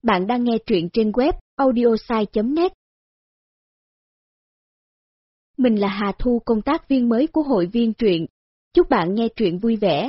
Bạn đang nghe truyện trên web audiosai.net. Mình là Hà Thu, công tác viên mới của hội viên truyện. Chúc bạn nghe truyện vui vẻ.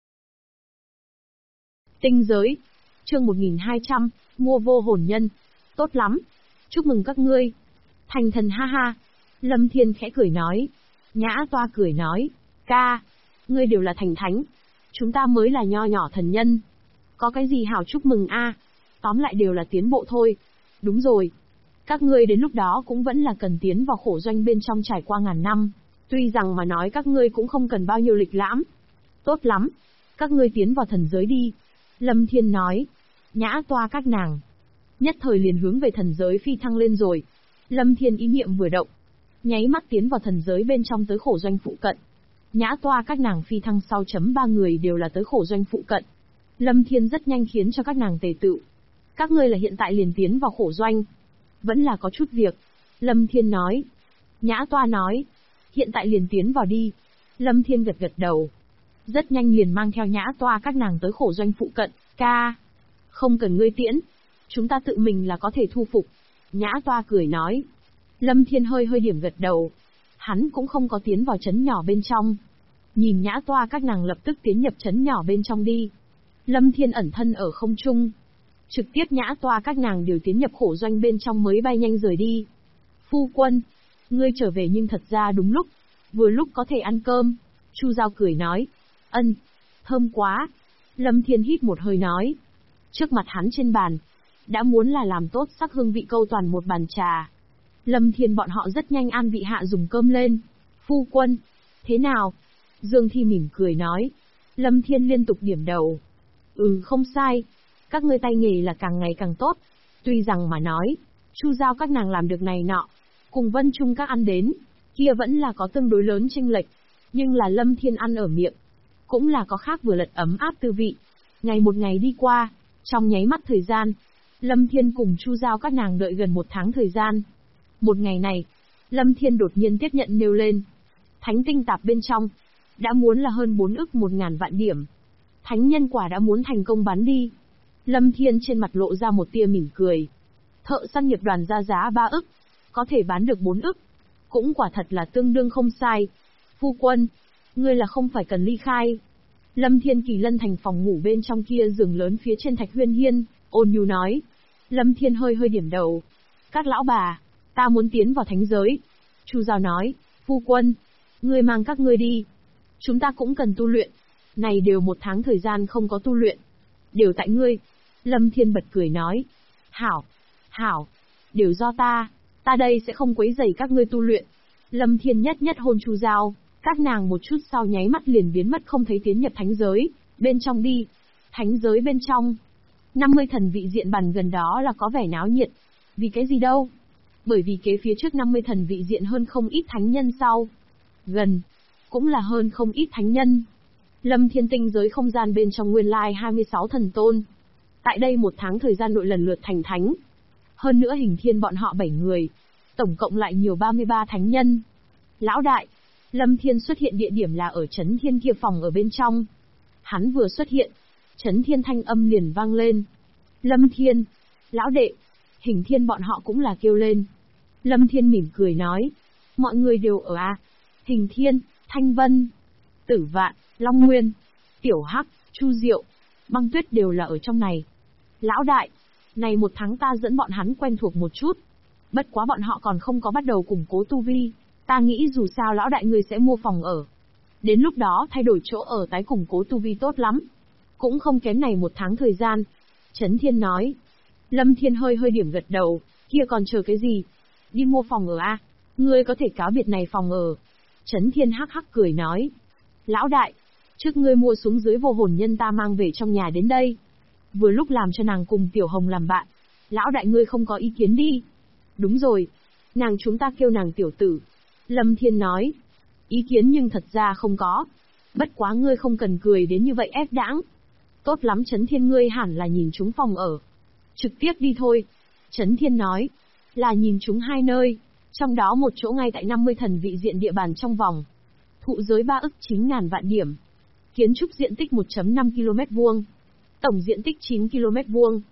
Tinh giới, chương 1200, mua vô hồn nhân. Tốt lắm, chúc mừng các ngươi. Thành thần ha ha. Lâm Thiên khẽ cười nói. Nhã Toa cười nói, ca, ngươi đều là thành thánh, chúng ta mới là nho nhỏ thần nhân. Có cái gì hảo chúc mừng a? Tóm lại đều là tiến bộ thôi. Đúng rồi, các ngươi đến lúc đó cũng vẫn là cần tiến vào khổ doanh bên trong trải qua ngàn năm. Tuy rằng mà nói các ngươi cũng không cần bao nhiêu lịch lãm. Tốt lắm, các ngươi tiến vào thần giới đi. Lâm Thiên nói. Nhã Toa các nàng nhất thời liền hướng về thần giới phi thăng lên rồi. Lâm Thiên ý niệm vừa động, nháy mắt tiến vào thần giới bên trong tới khổ doanh phụ cận. Nhã Toa các nàng phi thăng sau ba người đều là tới khổ doanh phụ cận. Lâm Thiên rất nhanh khiến cho các nàng tề tựu. Các ngươi là hiện tại liền tiến vào khổ doanh? Vẫn là có chút việc. Lâm Thiên nói. Nhã Toa nói. Hiện tại liền tiến vào đi. Lâm Thiên gật gật đầu. Rất nhanh liền mang theo Nhã Toa các nàng tới khổ doanh phụ cận. Ca, không cần ngươi tiễn, chúng ta tự mình là có thể thu phục. Nhã Toa cười nói. Lâm Thiên hơi điểm gật đầu. Hắn cũng không có tiến vào trấn nhỏ bên trong. Nhìn Nhã Toa các nàng lập tức tiến nhập trấn nhỏ bên trong đi. Lâm Thiên ẩn thân ở không trung. Trực tiếp Nhã Toa các nàng đều tiến nhập khổ doanh bên trong mới bay nhanh rời đi. Phu quân, ngươi trở về nhưng thật ra đúng lúc, vừa lúc có thể ăn cơm. Chu Giao cười nói. Ân, thơm quá. Lâm Thiên hít một hơi nói. Trước mặt hắn trên bàn, đã muốn là làm tốt sắc hương vị câu toàn một bàn trà. Lâm Thiên bọn họ rất nhanh an vị hạ dùng cơm lên. Phu quân, thế nào? Dương Thi mỉm cười nói. Lâm Thiên liên tục điểm đầu. Không sai. Các ngươi tay nghề là càng ngày càng tốt. Tuy rằng mà nói, Chu Giao các nàng làm được này nọ, cùng Vân Trung các ăn đến, kia vẫn là có tương đối lớn chênh lệch. Nhưng là Lâm Thiên ăn ở miệng, cũng là có khác vừa lật ấm áp tư vị. Ngày một ngày đi qua, trong nháy mắt thời gian, Lâm Thiên cùng Chu Giao các nàng đợi gần 1 tháng thời gian. Một ngày này, Lâm Thiên đột nhiên tiếp nhận nêu lên. Thánh tinh tạp bên trong, đã muốn là hơn 4 ức 1.000 vạn điểm. Thánh nhân quả đã muốn thành công bán đi. Lâm Thiên trên mặt lộ ra một tia mỉm cười. Thợ săn nghiệp đoàn ra giá 3 ức, có thể bán được 4 ức. Cũng quả thật là tương đương không sai. Phu quân, ngươi là không phải cần ly khai. Lâm Thiên Kỳ lân thành phòng ngủ bên trong kia giường lớn phía trên Thạch Huyên Hiên, ôn nhu nói. Lâm Thiên hơi điểm đầu. Các lão bà, ta muốn tiến vào thánh giới. Chu Giao nói. Phu quân, ngươi mang các ngươi đi. Chúng ta cũng cần tu luyện. Này đều 1 tháng thời gian không có tu luyện. Đều tại ngươi. Lâm Thiên bật cười nói. Hảo, đều do ta đây sẽ không quấy rầy các ngươi tu luyện. Lâm Thiên nhất hôn Chu Giao, các nàng một chút sau nháy mắt liền biến mất không thấy tiến nhập thánh giới, bên trong đi. Thánh giới bên trong, 50 thần vị diện bàn gần đó là có vẻ náo nhiệt. Vì cái gì đâu? Bởi vì kế phía trước 50 thần vị diện hơn không ít thánh nhân sau. Gần, cũng là hơn không ít thánh nhân. Lâm Thiên tinh giới không gian bên trong nguyên lai 26 thần tôn. Tại đây 1 tháng thời gian nội lần lượt thành thánh. Hơn nữa Hình Thiên bọn họ 7 người. Tổng cộng lại nhiều 33 thánh nhân. Lão đại, Lâm Thiên xuất hiện địa điểm là ở Trấn Thiên kia phòng ở bên trong. Hắn vừa xuất hiện, Trấn Thiên thanh âm liền vang lên. Lâm Thiên, lão đệ, Hình Thiên bọn họ cũng là kêu lên. Lâm Thiên mỉm cười nói. Mọi người đều ở à? Hình Thiên, Thanh Vân, Tử Vạn, Long Nguyên, Tiểu Hắc, Chu Diệu, Băng Tuyết đều là ở trong này. Lão đại, này 1 tháng ta dẫn bọn hắn quen thuộc một chút. Bất quá bọn họ còn không có bắt đầu củng cố tu vi. Ta nghĩ dù sao lão đại ngươi sẽ mua phòng ở. Đến lúc đó thay đổi chỗ ở tái củng cố tu vi tốt lắm. Cũng không kém này 1 tháng thời gian. Trấn Thiên nói. Lâm Thiên hơi điểm gật đầu. Kia còn chờ cái gì? Đi mua phòng ở a? Ngươi có thể cáo biệt này phòng ở. Trấn Thiên hắc cười nói. Lão đại, trước ngươi mua xuống dưới vô hồn nhân ta mang về trong nhà đến đây. Vừa lúc làm cho nàng cùng Tiểu Hồng làm bạn. Lão đại ngươi không có ý kiến đi. Đúng rồi, nàng chúng ta kêu nàng tiểu tử. Lâm Thiên nói. Ý kiến nhưng thật ra không có. Bất quá ngươi không cần cười đến như vậy ép đãng. Tốt lắm Trấn Thiên ngươi hẳn là nhìn chúng phòng ở. Trực tiếp đi thôi. Trấn Thiên nói. Là nhìn chúng 2 nơi. Trong đó một chỗ ngay tại 50 thần vị diện địa bàn trong vòng. Thụ giới 3 ức 9.000 vạn điểm. Kiến trúc diện tích 1.5 km vuông. Tổng diện tích 9 km vuông.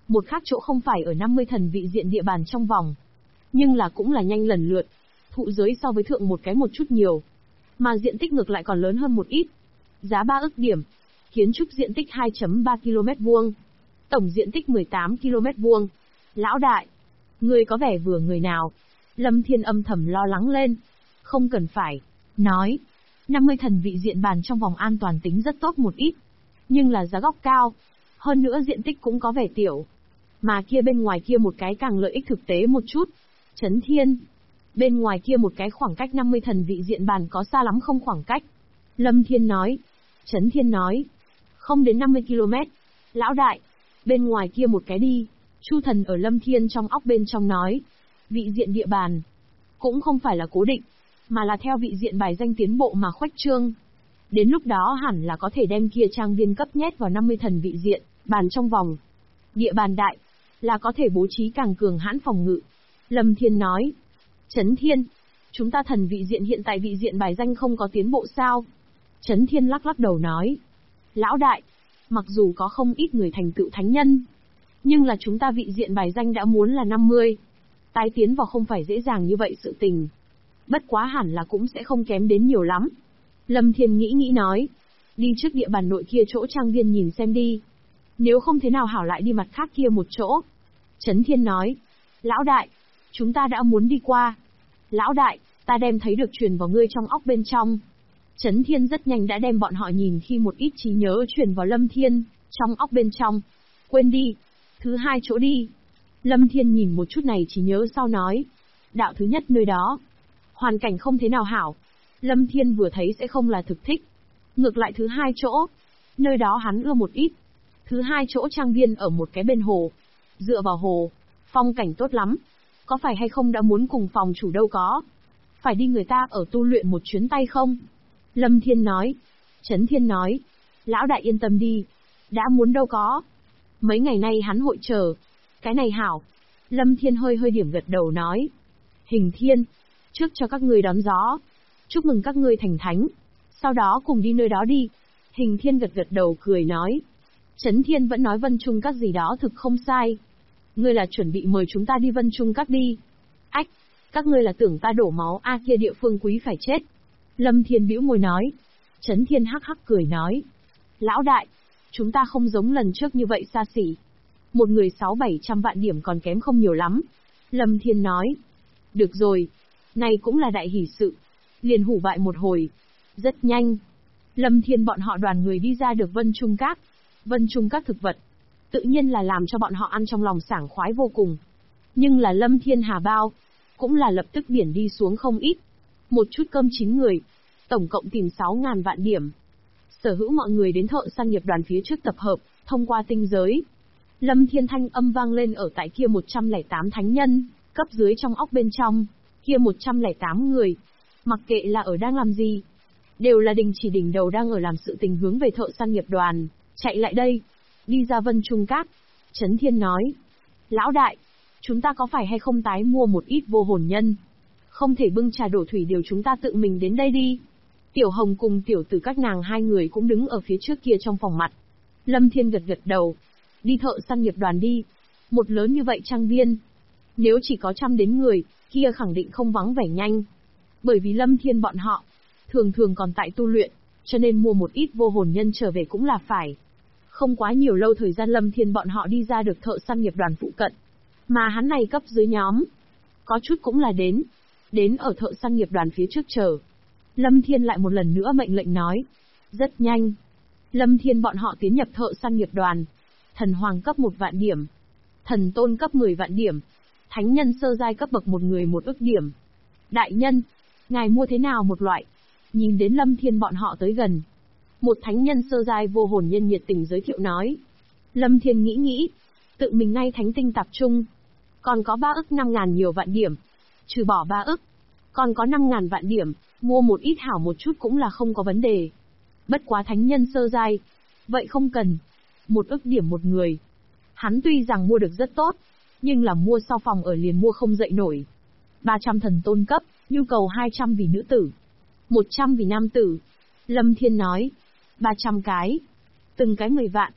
Một khác chỗ không phải ở 50 thần vị diện địa bàn trong vòng, nhưng là cũng là nhanh lần lượt. Thụ giới so với thượng một cái một chút nhiều, mà diện tích ngược lại còn lớn hơn một ít. Giá 3 ức điểm. Kiến trúc diện tích 2.3 km vuông. Tổng diện tích 18 km vuông. Lão đại, ngươi có vẻ vừa người nào? Lâm Thiên âm thầm lo lắng lên. Không cần phải nói. 50 thần vị diện bàn trong vòng an toàn tính rất tốt một ít. Nhưng là giá góc cao. Hơn nữa diện tích cũng có vẻ tiểu. Mà kia bên ngoài kia một cái càng lợi ích thực tế một chút. Trấn Thiên. Bên ngoài kia một cái khoảng cách 50 thần vị diện bàn có xa lắm không khoảng cách? Lâm Thiên nói. Trấn Thiên nói. Không đến 50 km. Lão đại, bên ngoài kia một cái đi. Chu Thần ở Lâm Thiên trong óc bên trong nói. Vị diện địa bàn cũng không phải là cố định, mà là theo vị diện bài danh tiến bộ mà khuếch trương. Đến lúc đó hẳn là có thể đem kia trang viên cấp nhét vào 50 thần vị diện bàn trong vòng. Địa bàn đại là có thể bố trí càng cường hãn phòng ngự. Lâm Thiên nói. Trấn Thiên, chúng ta thần vị diện hiện tại vị diện bài danh không có tiến bộ sao? Trấn Thiên lắc lắc đầu nói. Lão đại, mặc dù có không ít người thành tựu thánh nhân, nhưng là chúng ta vị diện bài danh đã muốn là 50. Tái tiến vào không phải dễ dàng như vậy sự tình. Bất quá hẳn là cũng sẽ không kém đến nhiều lắm. Lâm Thiên nghĩ nói. Đi trước địa bàn nội kia chỗ trang viên nhìn xem đi. Nếu không thế nào hảo lại đi mặt khác kia một chỗ. Trấn Thiên nói. Lão đại, chúng ta đã muốn đi qua. Lão đại, ta đem thấy được truyền vào ngươi trong óc bên trong. Trấn Thiên rất nhanh đã đem bọn họ nhìn khi một ít trí nhớ truyền vào Lâm Thiên, trong óc bên trong. Quên đi. Thứ hai chỗ đi. Lâm Thiên nhìn một chút này trí nhớ sau nói. Đạo thứ nhất nơi đó. Hoàn cảnh không thế nào hảo. Lâm Thiên vừa thấy sẽ không là thực thích. Ngược lại thứ hai chỗ. Nơi đó hắn ưa một ít. Thứ hai chỗ trang viên ở một cái bên hồ. Dựa vào hồ. Phong cảnh tốt lắm. Có phải hay không đã muốn cùng phòng chủ đâu có. Phải đi người ta ở tu luyện một chuyến tay không? Lâm Thiên nói. Trấn Thiên nói. Lão đại yên tâm đi. Đã muốn đâu có. Mấy ngày nay hắn hội chờ. Cái này hảo. Lâm Thiên hơi điểm gật đầu nói. Hình Thiên. Trước cho các ngươi đón gió. Chúc mừng các ngươi thành thánh. Sau đó cùng đi nơi đó đi. Hình Thiên gật đầu cười nói. Trấn Thiên vẫn nói Vân Trung Các gì đó thực không sai. Ngươi là chuẩn bị mời chúng ta đi Vân Trung Các đi. Ách, các ngươi là tưởng ta đổ máu kia địa phương quý phải chết. Lâm Thiên bĩu môi nói. Trấn Thiên hắc hắc cười nói. Lão đại, chúng ta không giống lần trước như vậy xa xỉ. Một người 600-700 vạn điểm còn kém không nhiều lắm. Lâm Thiên nói. Được rồi, này cũng là đại hỷ sự. Liền hủ bại một hồi. Rất nhanh. Lâm Thiên bọn họ đoàn người đi ra được Vân Trung Các. Vân Trung Các thực vật. Tự nhiên là làm cho bọn họ ăn trong lòng sảng khoái vô cùng. Nhưng là Lâm Thiên hà bao. Cũng là lập tức biển đi xuống không ít. Một chút cơm 9 người. Tổng cộng tìm 6.000 vạn điểm. Sở hữu mọi người đến thợ săn nghiệp đoàn phía trước tập hợp, thông qua tinh giới. Lâm Thiên thanh âm vang lên ở tại kia 108 thánh nhân, cấp dưới trong óc bên trong. Kia 108 người. Mặc kệ là ở đang làm gì. Đều là đỉnh đầu đang ở làm sự tình hướng về thợ săn nghiệp đoàn. Chạy lại đây. Đi ra Vân Trung Các. Trấn Thiên nói. Lão đại, chúng ta có phải hay không tái mua một ít vô hồn nhân? Không thể bưng trà đổ thủy đều chúng ta tự mình đến đây đi. Tiểu Hồng cùng tiểu tử các nàng hai người cũng đứng ở phía trước kia trong phòng mặt. Lâm Thiên gật đầu. Đi thợ săn nghiệp đoàn đi. Một lớn như vậy trang viên. Nếu chỉ có 100 đến người, kia khẳng định không vắng vẻ nhanh. Bởi vì Lâm Thiên bọn họ, thường còn tại tu luyện, cho nên mua một ít vô hồn nhân trở về cũng là phải. Không quá nhiều lâu thời gian Lâm Thiên bọn họ đi ra được thợ săn nghiệp đoàn phụ cận. Mà hắn này cấp dưới nhóm. Có chút cũng là đến ở thợ săn nghiệp đoàn phía trước chờ. Lâm Thiên lại một lần nữa mệnh lệnh nói. Rất nhanh. Lâm Thiên bọn họ tiến nhập thợ săn nghiệp đoàn. Thần hoàng cấp 1 vạn điểm. Thần tôn cấp 10 vạn điểm. Thánh nhân sơ giai cấp bậc một người 1 ức điểm. Đại nhân, ngài mua thế nào một loại? Nhìn đến Lâm Thiên bọn họ tới gần. Một thánh nhân sơ giai vô hồn nhân nhiệt tình giới thiệu nói. Lâm Thiên nghĩ. Tự mình ngay thánh tinh tập trung. Còn có 3 ức 5.000 nhiều vạn điểm. Trừ bỏ 3 ức. Còn có 5.000 vạn điểm. Mua một ít hảo một chút cũng là không có vấn đề. Bất quá thánh nhân sơ giai. Vậy không cần. 1 ức điểm một người. Hắn tuy rằng mua được rất tốt. Nhưng là mua sau phòng ở liền mua không dậy nổi. 300 thần tôn cấp. Nhu cầu 200 vì nữ tử. 100 vì nam tử. Lâm Thiên nói. 300 cái. Từng cái 10 vạn.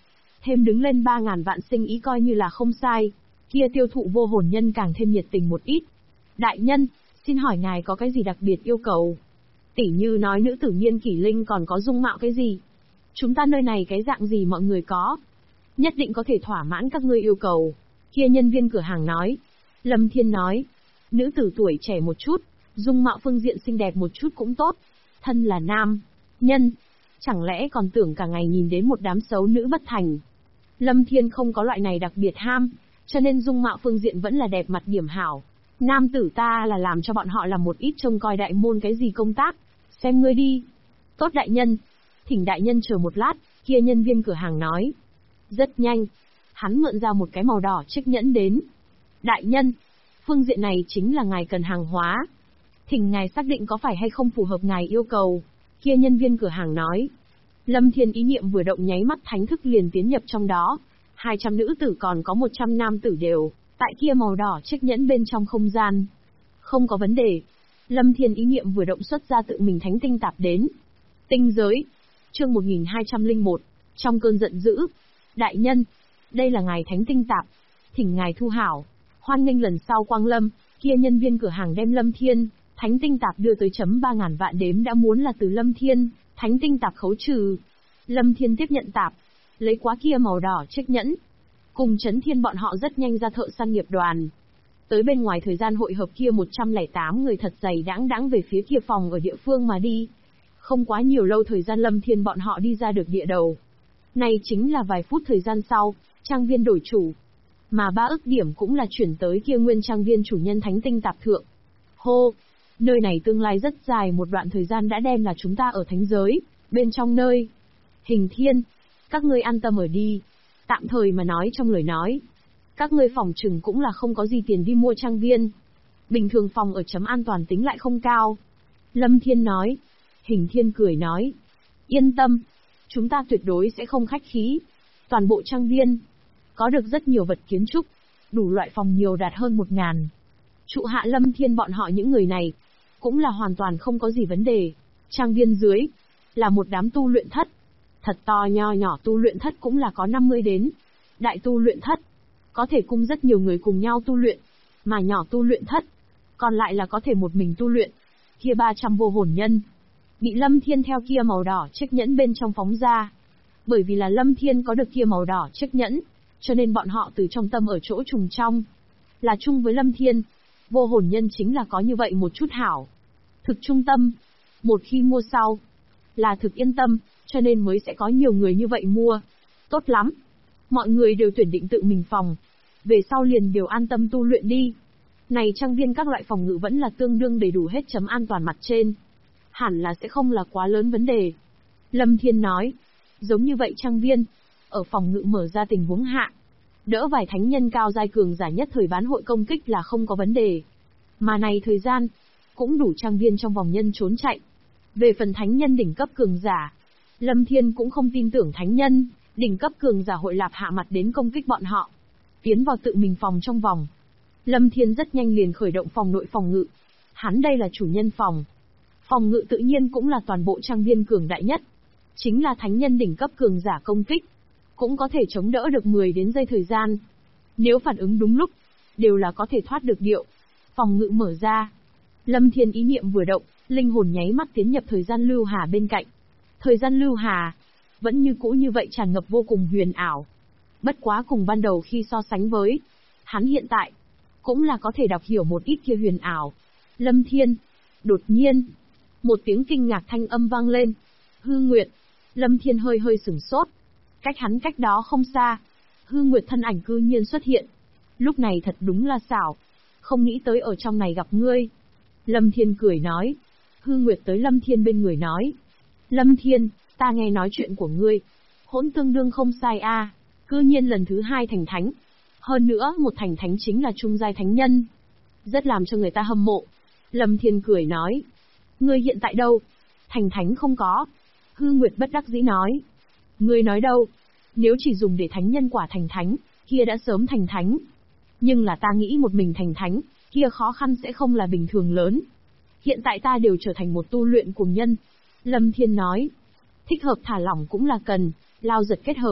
thêm đứng lên 3.000 vạn sinh ý coi như là không sai. Kia tiêu thụ vô hồn nhân càng thêm nhiệt tình một ít. Đại nhân, xin hỏi ngài có cái gì đặc biệt yêu cầu? Tỉ như nói nữ tử Miên Kỷ Linh còn có dung mạo cái gì? Chúng ta nơi này cái dạng gì mọi người có? Nhất định có thể thỏa mãn các ngươi yêu cầu. Kia nhân viên cửa hàng nói. Lâm Thiên nói. Nữ tử tuổi trẻ một chút, dung mạo phương diện xinh đẹp một chút cũng tốt. Thân là nam nhân, chẳng lẽ còn tưởng cả ngày nhìn đến một đám xấu nữ bất thành. Lâm Thiên không có loại này đặc biệt ham, cho nên dung mạo phương diện vẫn là đẹp mặt điểm hảo. Nam tử ta là làm cho bọn họ làm một ít trông coi đại môn cái gì công tác. Xem ngươi đi. Tốt đại nhân. Thỉnh đại nhân chờ một lát, kia nhân viên cửa hàng nói. Rất nhanh. Hắn mượn ra một cái màu đỏ chiếc nhẫn đến. Đại nhân, phương diện này chính là ngài cần hàng hóa. Thỉnh ngài xác định có phải hay không phù hợp ngài yêu cầu. Kia nhân viên cửa hàng nói. Lâm Thiên ý niệm vừa động nháy mắt thánh thức liền tiến nhập trong đó. 200 nữ tử còn có 100 nam tử đều, tại kia màu đỏ chiếc nhẫn bên trong không gian. Không có vấn đề. Lâm Thiên ý niệm vừa động xuất ra tự mình thánh tinh tạp đến. Tinh giới. Chương 1201. Trong cơn giận dữ. Đại nhân, đây là ngài thánh tinh tạp. Thỉnh ngài thu hảo. Hoan nghênh lần sau quang lâm. Kia nhân viên cửa hàng đem Lâm Thiên thánh tinh tạp đưa tới chấm 3.000 vạn đếm đã muốn là từ Lâm Thiên thánh tinh tạp khấu trừ. Lâm Thiên tiếp nhận tạp, lấy quá kia màu đỏ chiếc nhẫn. Cùng Chấn Thiên bọn họ rất nhanh ra thợ săn nghiệp đoàn. Tới bên ngoài thời gian hội hợp kia 108 người thật dày đãng về phía kia phòng ở địa phương mà đi. Không quá nhiều lâu thời gian Lâm Thiên bọn họ đi ra được địa đầu. Này chính là vài phút thời gian sau, trang viên đổi chủ. Mà 3 ức điểm cũng là chuyển tới kia nguyên trang viên chủ nhân thánh tinh tạp thượng. Hô! Nơi này tương lai rất dài một đoạn thời gian đã đem là chúng ta ở thánh giới, bên trong nơi. Hình Thiên, các ngươi an tâm ở đi. Tạm thời mà nói trong lời nói. Các ngươi phòng trừng cũng là không có gì tiền đi mua trang viên. Bình thường phòng ở chấm an toàn tính lại không cao. Lâm Thiên nói. Hình Thiên cười nói. Yên tâm. Chúng ta tuyệt đối sẽ không khách khí. Toàn bộ trang viên. Có được rất nhiều vật kiến trúc. Đủ loại phòng nhiều đạt hơn 1.000. Trụ hạ Lâm Thiên bọn họ những người này. Cũng là hoàn toàn không có gì vấn đề. Trang viên dưới. Là một đám tu luyện thất. Thật to nho nhỏ tu luyện thất cũng là có 50 đến. Đại tu luyện thất. Có thể cung rất nhiều người cùng nhau tu luyện. Mà nhỏ tu luyện thất. Còn lại là có thể một mình tu luyện. Kia 300 vô hồn nhân. Bị Lâm Thiên theo kia màu đỏ chiếc nhẫn bên trong phóng ra. Bởi vì là Lâm Thiên có được kia màu đỏ chiếc nhẫn. Cho nên bọn họ từ trong tâm ở chỗ trùng trong. Là chung với Lâm Thiên. Vô hồn nhân chính là có như vậy một chút hảo. Thực trung tâm. Một khi mua sau. Là thực yên tâm. Cho nên mới sẽ có nhiều người như vậy mua. Tốt lắm. Mọi người đều tuyển định tự mình phòng. Về sau liền đều an tâm tu luyện đi. Này trang viên các loại phòng ngự vẫn là tương đương đầy đủ hết chấm an toàn mặt trên. Hẳn là sẽ không là quá lớn vấn đề. Lâm Thiên nói. Giống như vậy trang viên. Ở phòng ngự mở ra tình huống hạ. Đỡ vài thánh nhân cao giai cường giả nhất thời bán hội công kích là không có vấn đề. Mà này thời gian. Cũng đủ trang viên trong vòng nhân trốn chạy. Về phần thánh nhân đỉnh cấp cường giả. Lâm Thiên cũng không tin tưởng thánh nhân, đỉnh cấp cường giả hội lạp hạ mặt đến công kích bọn họ. Tiến vào tự mình phòng trong vòng. Lâm Thiên rất nhanh liền khởi động phòng nội phòng ngự. Hắn đây là chủ nhân phòng. Phòng ngự tự nhiên cũng là toàn bộ trang viên cường đại nhất. Chính là thánh nhân đỉnh cấp cường giả công kích. Cũng có thể chống đỡ được 10 đến giây thời gian. Nếu phản ứng đúng lúc, đều là có thể thoát được điệu. Phòng ngự mở ra. Lâm Thiên ý niệm vừa động, linh hồn nháy mắt tiến nhập thời gian lưu hà bên cạnh. Thời gian lưu hà, vẫn như cũ như vậy tràn ngập vô cùng huyền ảo. Bất quá cùng ban đầu khi so sánh với, hắn hiện tại, cũng là có thể đọc hiểu một ít kia huyền ảo. Lâm Thiên, đột nhiên, một tiếng kinh ngạc thanh âm vang lên. Hư Nguyệt, Lâm Thiên hơi hơi sửng sốt. Cách hắn cách đó không xa, Hư Nguyệt thân ảnh cư nhiên xuất hiện. Lúc này thật đúng là xảo, không nghĩ tới ở trong này gặp ngươi. Lâm Thiên cười nói. Hư Nguyệt tới Lâm Thiên bên người nói. Lâm Thiên, ta nghe nói chuyện của ngươi. Hỗn tương đương không sai a, cư nhiên lần thứ 2 thành thánh. Hơn nữa, một thành thánh chính là trung giai thánh nhân. Rất làm cho người ta hâm mộ. Lâm Thiên cười nói. Ngươi hiện tại đâu? Thành thánh không có. Hư Nguyệt bất đắc dĩ nói. Ngươi nói đâu? Nếu chỉ dùng để thánh nhân quả thành thánh, kia đã sớm thành thánh. Nhưng là ta nghĩ một mình thành thánh, kia khó khăn sẽ không là bình thường lớn. Hiện tại ta đều trở thành một tu luyện cuồng nhân. Lâm Thiên nói. Thích hợp thả lỏng cũng là cần, lao giật kết hợp.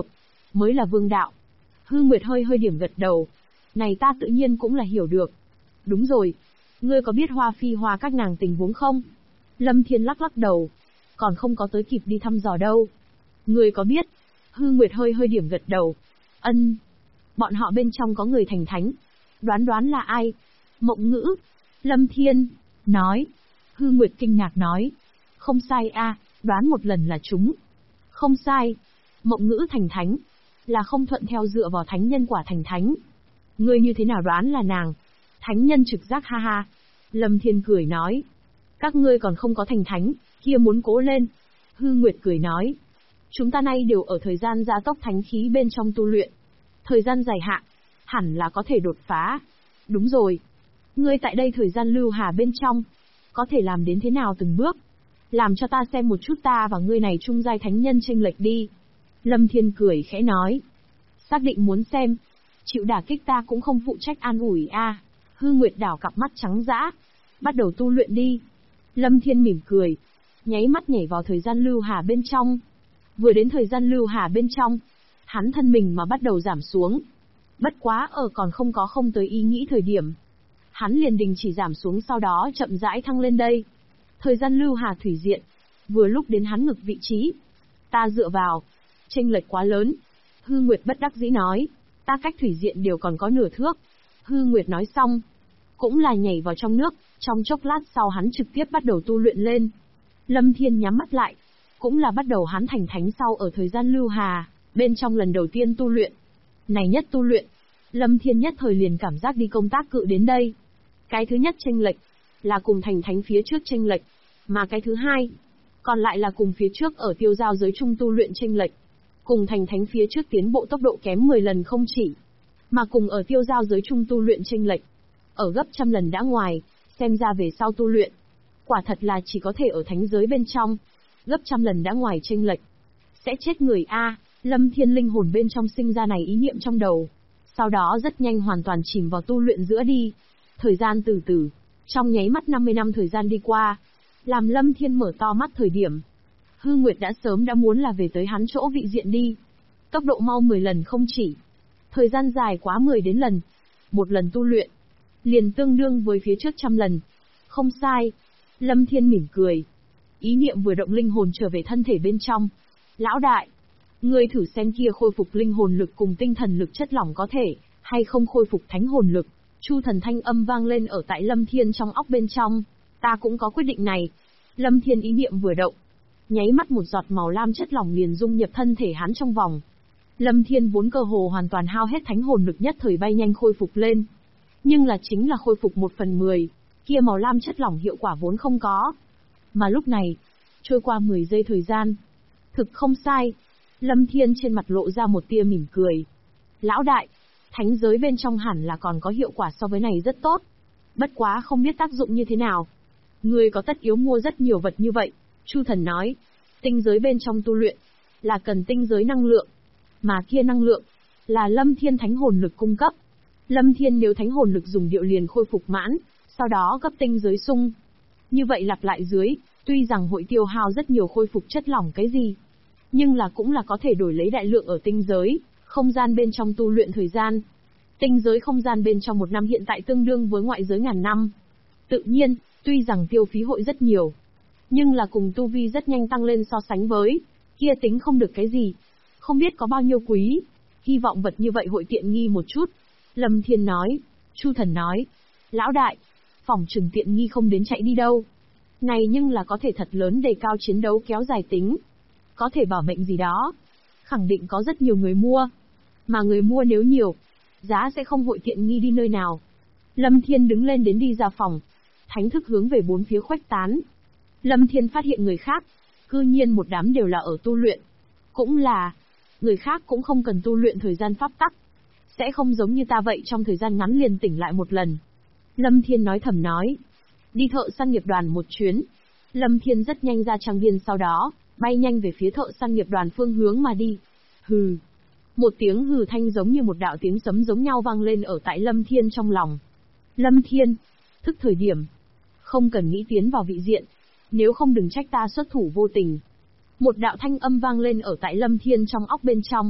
mới là vương đạo. Hư Nguyệt hơi hơi điểm gật đầu. Này ta tự nhiên cũng là hiểu được. Đúng rồi. Ngươi có biết Hoa Phi Hoa các nàng tình huống không? Lâm Thiên lắc lắc đầu. Còn không có tới kịp đi thăm dò đâu. Ngươi có biết? Hư Nguyệt hơi hơi điểm gật đầu. Ân. Bọn họ bên trong có người thành thánh. Đoán là ai? Mộng Ngữ. Lâm Thiên nói. Hư Nguyệt kinh ngạc nói. Không sai a, đoán một lần là chúng. Không sai. Mộng Ngữ thành thánh. Là không thuận theo dựa vào thánh nhân quả thành thánh. Ngươi như thế nào đoán là nàng? Thánh nhân trực giác ha ha. Lâm Thiên cười nói. Các ngươi còn không có thành thánh, kia muốn cố lên. Hư Nguyệt cười nói. Chúng ta nay đều ở thời gian gia tốc thánh khí bên trong tu luyện. Thời gian dài hạn, hẳn là có thể đột phá. Đúng rồi. Ngươi tại đây thời gian lưu hà bên trong, có thể làm đến thế nào từng bước? Làm cho ta xem một chút ta và ngươi này trung giai thánh nhân chênh lệch đi. Lâm Thiên cười khẽ nói. Xác định muốn xem. Chịu đả kích ta cũng không phụ trách an ủi a. Hư Nguyệt đảo cặp mắt trắng dã. Bắt đầu tu luyện đi. Lâm Thiên mỉm cười. Nháy mắt nhảy vào thời gian lưu hà bên trong. Vừa đến thời gian lưu hà bên trong, hắn thân mình mà bắt đầu giảm xuống. Bất quá ở còn không tới ý nghĩ thời điểm. Hắn liền đình chỉ giảm xuống sau đó chậm rãi thăng lên đây. Thời gian lưu hà thủy diện. Vừa lúc đến hắn ngực vị trí. Ta dựa vào. Chênh lệch quá lớn. Hư Nguyệt bất đắc dĩ nói. Ta cách thủy diện đều còn có nửa thước. Hư Nguyệt nói xong. Cũng là nhảy vào trong nước. Trong chốc lát sau hắn trực tiếp bắt đầu tu luyện lên. Lâm Thiên nhắm mắt lại. Cũng là bắt đầu hắn thành thánh sau ở thời gian lưu hà. Bên trong lần đầu tiên tu luyện. Này nhất tu luyện. Lâm Thiên nhất thời liền cảm giác đi công tác cự đến đây. Cái thứ nhất chênh lệch. Là cùng thành thánh phía trước chênh lệch. Mà cái thứ hai. Còn lại là cùng phía trước ở tiêu giao giới trung tu luyện chênh lệch. Cùng thành thánh phía trước tiến bộ tốc độ kém 10 lần không chỉ. Mà cùng ở tiêu giao giới trung tu luyện chênh lệch. Ở gấp trăm lần đã ngoài, xem ra về sau tu luyện. Quả thật là chỉ có thể ở thánh giới bên trong. Gấp trăm lần đã ngoài chênh lệch. Sẽ chết người a. Lâm Thiên linh hồn bên trong sinh ra này ý niệm trong đầu. Sau đó rất nhanh hoàn toàn chìm vào tu luyện giữa đi. Thời gian từ từ. Trong nháy mắt 50 năm thời gian đi qua. Làm Lâm Thiên mở to mắt thời điểm. Hư Nguyệt đã sớm đã muốn là về tới hắn chỗ vị diện đi. Tốc độ mau 10 lần không chỉ. Thời gian dài quá 10 đến lần. Một lần tu luyện. Liền tương đương với phía trước trăm lần. Không sai. Lâm Thiên mỉm cười. Ý niệm vừa động linh hồn trở về thân thể bên trong. Lão đại. Ngươi thử xem kia khôi phục linh hồn lực cùng tinh thần lực chất lỏng có thể, hay không khôi phục thánh hồn lực. Chu thần thanh âm vang lên ở tại Lâm Thiên trong óc bên trong. Ta cũng có quyết định này. Lâm Thiên ý niệm vừa động. Nháy mắt một giọt màu lam chất lỏng liền dung nhập thân thể hắn trong vòng. Lâm Thiên vốn cơ hồ hoàn toàn hao hết thánh hồn lực nhất thời bay nhanh khôi phục lên. Nhưng là chính là khôi phục 1/10, kia màu lam chất lỏng hiệu quả vốn không có. Mà lúc này, trôi qua 10 giây thời gian. Thực không sai. Lâm Thiên trên mặt lộ ra một tia mỉm cười. Lão đại, thánh giới bên trong hẳn là còn có hiệu quả so với này rất tốt. Bất quá không biết tác dụng như thế nào. Ngươi có tất yếu mua rất nhiều vật như vậy. Chu thần nói, tinh giới bên trong tu luyện, là cần tinh giới năng lượng. Mà kia năng lượng, là Lâm Thiên thánh hồn lực cung cấp. Lâm Thiên nếu thánh hồn lực dùng điệu liền khôi phục mãn, sau đó cấp tinh giới sung. Như vậy lặp lại dưới, tuy rằng hội tiêu hao rất nhiều khôi phục chất lỏng cái gì, nhưng là cũng là có thể đổi lấy đại lượng ở tinh giới, không gian bên trong tu luyện thời gian. Tinh giới không gian bên trong 1 năm hiện tại tương đương với ngoại giới ngàn năm. Tự nhiên, tuy rằng tiêu phí hội rất nhiều, nhưng là cùng tu vi rất nhanh tăng lên so sánh với, kia tính không được cái gì. Không biết có bao nhiêu quý, hy vọng vật như vậy hội tiện nghi một chút. Lâm Thiên nói, Chu thần nói, lão đại, phỏng chừng tiện nghi không đến chạy đi đâu. Này nhưng là có thể thật lớn đề cao chiến đấu kéo dài tính. Có thể bảo mệnh gì đó. Khẳng định có rất nhiều người mua. Mà người mua nếu nhiều, giá sẽ không hội tiện nghi đi nơi nào. Lâm Thiên đứng lên đến đi ra phòng. Thánh thức hướng về bốn phía khuếch tán. Lâm Thiên phát hiện người khác, cư nhiên một đám đều là ở tu luyện. Cũng là, người khác cũng không cần tu luyện thời gian pháp tắc. Sẽ không giống như ta vậy trong thời gian ngắn liền tỉnh lại một lần. Lâm Thiên nói thầm nói. Đi thợ săn nghiệp đoàn một chuyến. Lâm Thiên rất nhanh ra trang viên sau đó, bay nhanh về phía thợ săn nghiệp đoàn phương hướng mà đi. Hừ. Một tiếng hừ thanh giống như một đạo tiếng sấm giống nhau vang lên ở tại Lâm Thiên trong lòng. Lâm Thiên, thức thời điểm. Không cần nghĩ tiến vào vị diện. Nếu không đừng trách ta xuất thủ vô tình. Một đạo thanh âm vang lên ở tại Lâm Thiên trong óc bên trong.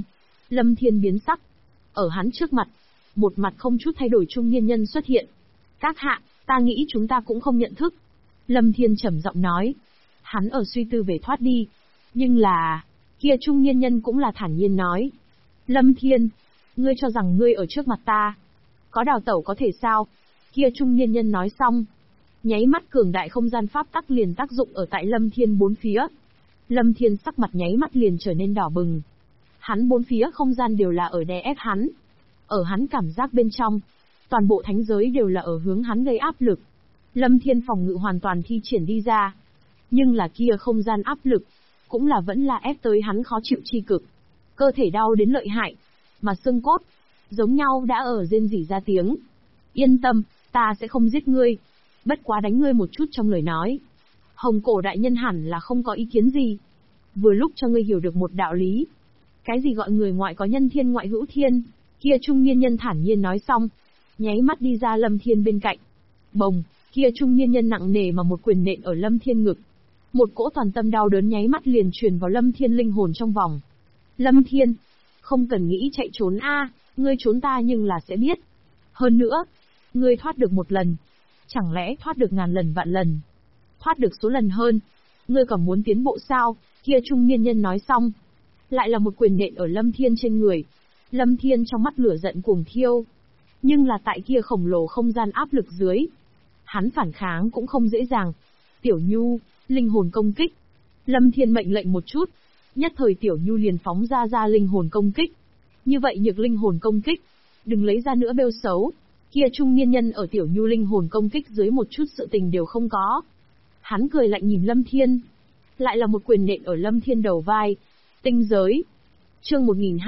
Lâm Thiên biến sắc. Ở hắn trước mặt, một mặt không chút thay đổi trung niên nhân xuất hiện. Các hạ, ta nghĩ chúng ta cũng không nhận thức. Lâm Thiên trầm giọng nói. Hắn ở suy tư về thoát đi. Nhưng là... Kia trung niên nhân cũng là thản nhiên nói. Lâm Thiên, ngươi cho rằng ngươi ở trước mặt ta. Có đào tẩu có thể sao? Kia trung niên nhân nói xong. Nháy mắt cường đại không gian pháp tắc liền tác dụng ở tại Lâm Thiên bốn phía. Lâm Thiên sắc mặt nháy mắt liền trở nên đỏ bừng. Hắn bốn phía không gian đều là ở đè ép hắn. Ở hắn cảm giác bên trong, toàn bộ thánh giới đều là ở hướng hắn gây áp lực. Lâm Thiên phòng ngự hoàn toàn thi triển đi ra. Nhưng là kia không gian áp lực, cũng là vẫn là ép tới hắn khó chịu chi cực. Cơ thể đau đến lợi hại, mà xương cốt, giống nhau đã ở rên rỉ ra tiếng. Yên tâm, ta sẽ không giết ngươi. Bất quá đánh ngươi một chút trong lời nói. Hồng Cổ đại nhân hẳn là không có ý kiến gì. Vừa lúc cho ngươi hiểu được một đạo lý. Cái gì gọi người ngoại có nhân thiên ngoại hữu thiên, kia trung niên nhân thản nhiên nói xong. Nháy mắt đi ra Lâm Thiên bên cạnh. Bồng, kia trung niên nhân nặng nề mà một quyền nện ở Lâm Thiên ngực. Một cỗ toàn tâm đau đớn nháy mắt liền truyền vào Lâm Thiên linh hồn trong vòng. Lâm Thiên, không cần nghĩ chạy trốn a, ngươi trốn ta nhưng là sẽ biết. Hơn nữa, ngươi thoát được một lần, chẳng lẽ thoát được ngàn lần vạn lần? Thoát được số lần hơn, ngươi còn muốn tiến bộ sao? Kia trung niên nhân nói xong, lại là một quyền nện ở Lâm Thiên trên người. Lâm Thiên trong mắt lửa giận cuồng thiêu, nhưng là tại kia khổng lồ không gian áp lực dưới, hắn phản kháng cũng không dễ dàng. Tiểu Nhu, linh hồn công kích. Lâm Thiên mệnh lệnh một chút, nhất thời Tiểu Nhu liền phóng ra linh hồn công kích. Như vậy nhược linh hồn công kích, đừng lấy ra nữa bêu xấu. Kia trung niên nhân ở Tiểu Nhu linh hồn công kích dưới một chút sự tình đều không có. Hắn cười lạnh nhìn Lâm Thiên, lại là một quyền nện ở Lâm Thiên đầu vai. Tinh giới. Chương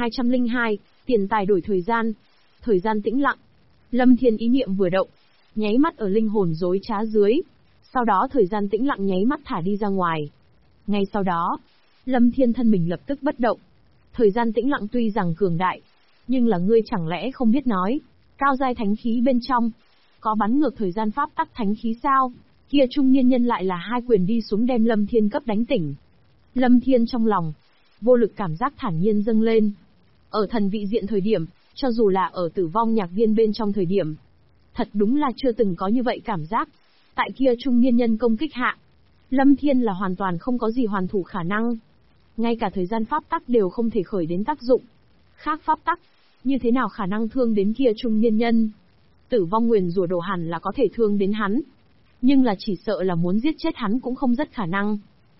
1202, tiền tài đổi thời gian. Thời gian tĩnh lặng. Lâm Thiên ý niệm vừa động, nháy mắt ở linh hồn dối trá dưới. Sau đó thời gian tĩnh lặng nháy mắt thả đi ra ngoài. Ngay sau đó, Lâm Thiên thân mình lập tức bất động. Thời gian tĩnh lặng tuy rằng cường đại, nhưng là ngươi chẳng lẽ không biết nói, cao giai thánh khí bên trong, có bắn ngược thời gian pháp tắc thánh khí sao? Kia trung niên nhân lại là hai quyền đi xuống đem Lâm Thiên cấp đánh tỉnh. Lâm Thiên trong lòng, vô lực cảm giác thản nhiên dâng lên. Ở thần vị diện thời điểm, cho dù là ở tử vong nhạc viên bên trong thời điểm, thật đúng là chưa từng có như vậy cảm giác. Tại kia trung niên nhân công kích hạ, Lâm Thiên là hoàn toàn không có gì hoàn thủ khả năng. Ngay cả thời gian pháp tắc đều không thể khởi đến tác dụng. Khác pháp tắc, như thế nào khả năng thương đến kia trung niên nhân? Tử vong nguyền rủa đổ hẳn là có thể thương đến hắn. Nhưng là chỉ sợ là muốn giết chết hắn cũng không rất khả năng.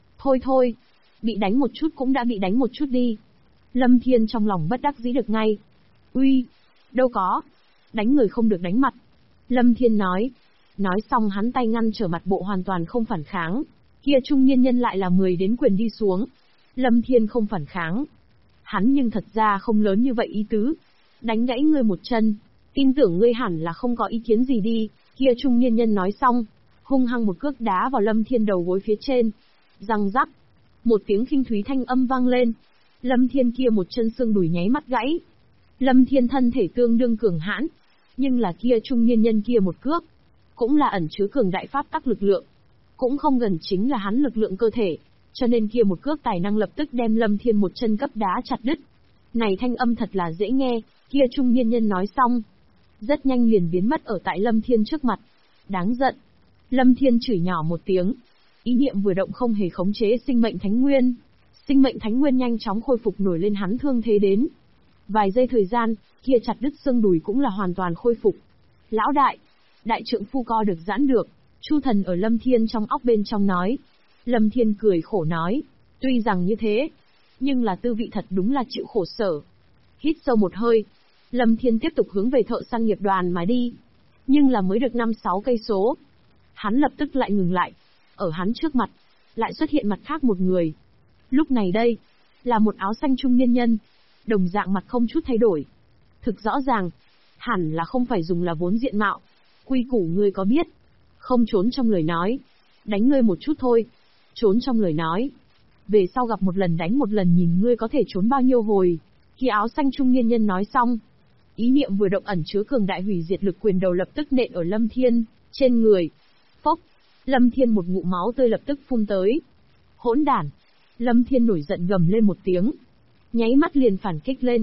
Thôi, bị đánh một chút cũng đã bị đánh một chút đi. Lâm Thiên trong lòng bất đắc dĩ được ngay. Uy, đâu có. Đánh người không được đánh mặt. Lâm Thiên nói. Nói xong hắn tay ngăn trở mặt bộ hoàn toàn không phản kháng. Kia trung niên nhân lại là 10 đến quyền đi xuống. Lâm Thiên không phản kháng. Hắn nhưng thật ra không lớn như vậy ý tứ. Đánh gãy ngươi một chân. Tin tưởng ngươi hẳn là không có ý kiến gì đi. Kia trung niên nhân nói xong, hung hăng một cước đá vào Lâm Thiên đầu gối phía trên. Răng rắc. Một tiếng khinh thúy thanh âm vang lên. Lâm Thiên kia một chân xương đùi nháy mắt gãy. Lâm Thiên thân thể tương đương cường hãn. Nhưng là kia trung niên nhân kia một cước, cũng là ẩn chứa cường đại pháp tắc lực lượng. Cũng không gần chính là hắn lực lượng cơ thể. Cho nên kia một cước tài năng lập tức đem Lâm Thiên một chân cấp đá chặt đứt. Này thanh âm thật là dễ nghe, kia trung niên nhân nói xong. Rất nhanh liền biến mất ở tại Lâm Thiên trước mặt. Đáng giận. Lâm Thiên chửi nhỏ một tiếng. Ý niệm vừa động không hề khống chế sinh mệnh thánh nguyên. Sinh mệnh thánh nguyên nhanh chóng khôi phục nổi lên hắn thương thế đến. Vài giây thời gian, kia chặt đứt xương đùi cũng là hoàn toàn khôi phục. Lão đại, đại trượng phu co được giãn được. Chu thần ở Lâm Thiên trong óc bên trong nói. Lâm Thiên cười khổ nói. Tuy rằng như thế, nhưng là tư vị thật đúng là chịu khổ sở. Hít sâu một hơi, Lâm Thiên tiếp tục hướng về thợ săn nghiệp đoàn mà đi. Nhưng là mới được 5-6 cây số. Hắn lập tức lại ngừng lại. Ở hắn trước mặt, lại xuất hiện mặt khác một người. Lúc này đây, là một áo xanh trung niên nhân. Đồng dạng mặt không chút thay đổi. Thực rõ ràng, hẳn là không phải dùng là vốn diện mạo. Quy củ ngươi có biết? Không trốn trong lời nói. Đánh ngươi một chút thôi. Trốn trong lời nói. Về sau gặp một lần đánh một lần nhìn ngươi có thể trốn bao nhiêu hồi. Khi áo xanh trung niên nhân nói xong, ý niệm vừa động ẩn chứa cường đại hủy diệt lực quyền đầu lập tức nện ở Lâm Thiên, trên người. Phốc, Lâm Thiên một ngụm máu tươi lập tức phun tới. Hỗn đản! Lâm Thiên nổi giận gầm lên một tiếng. Nháy mắt liền phản kích lên.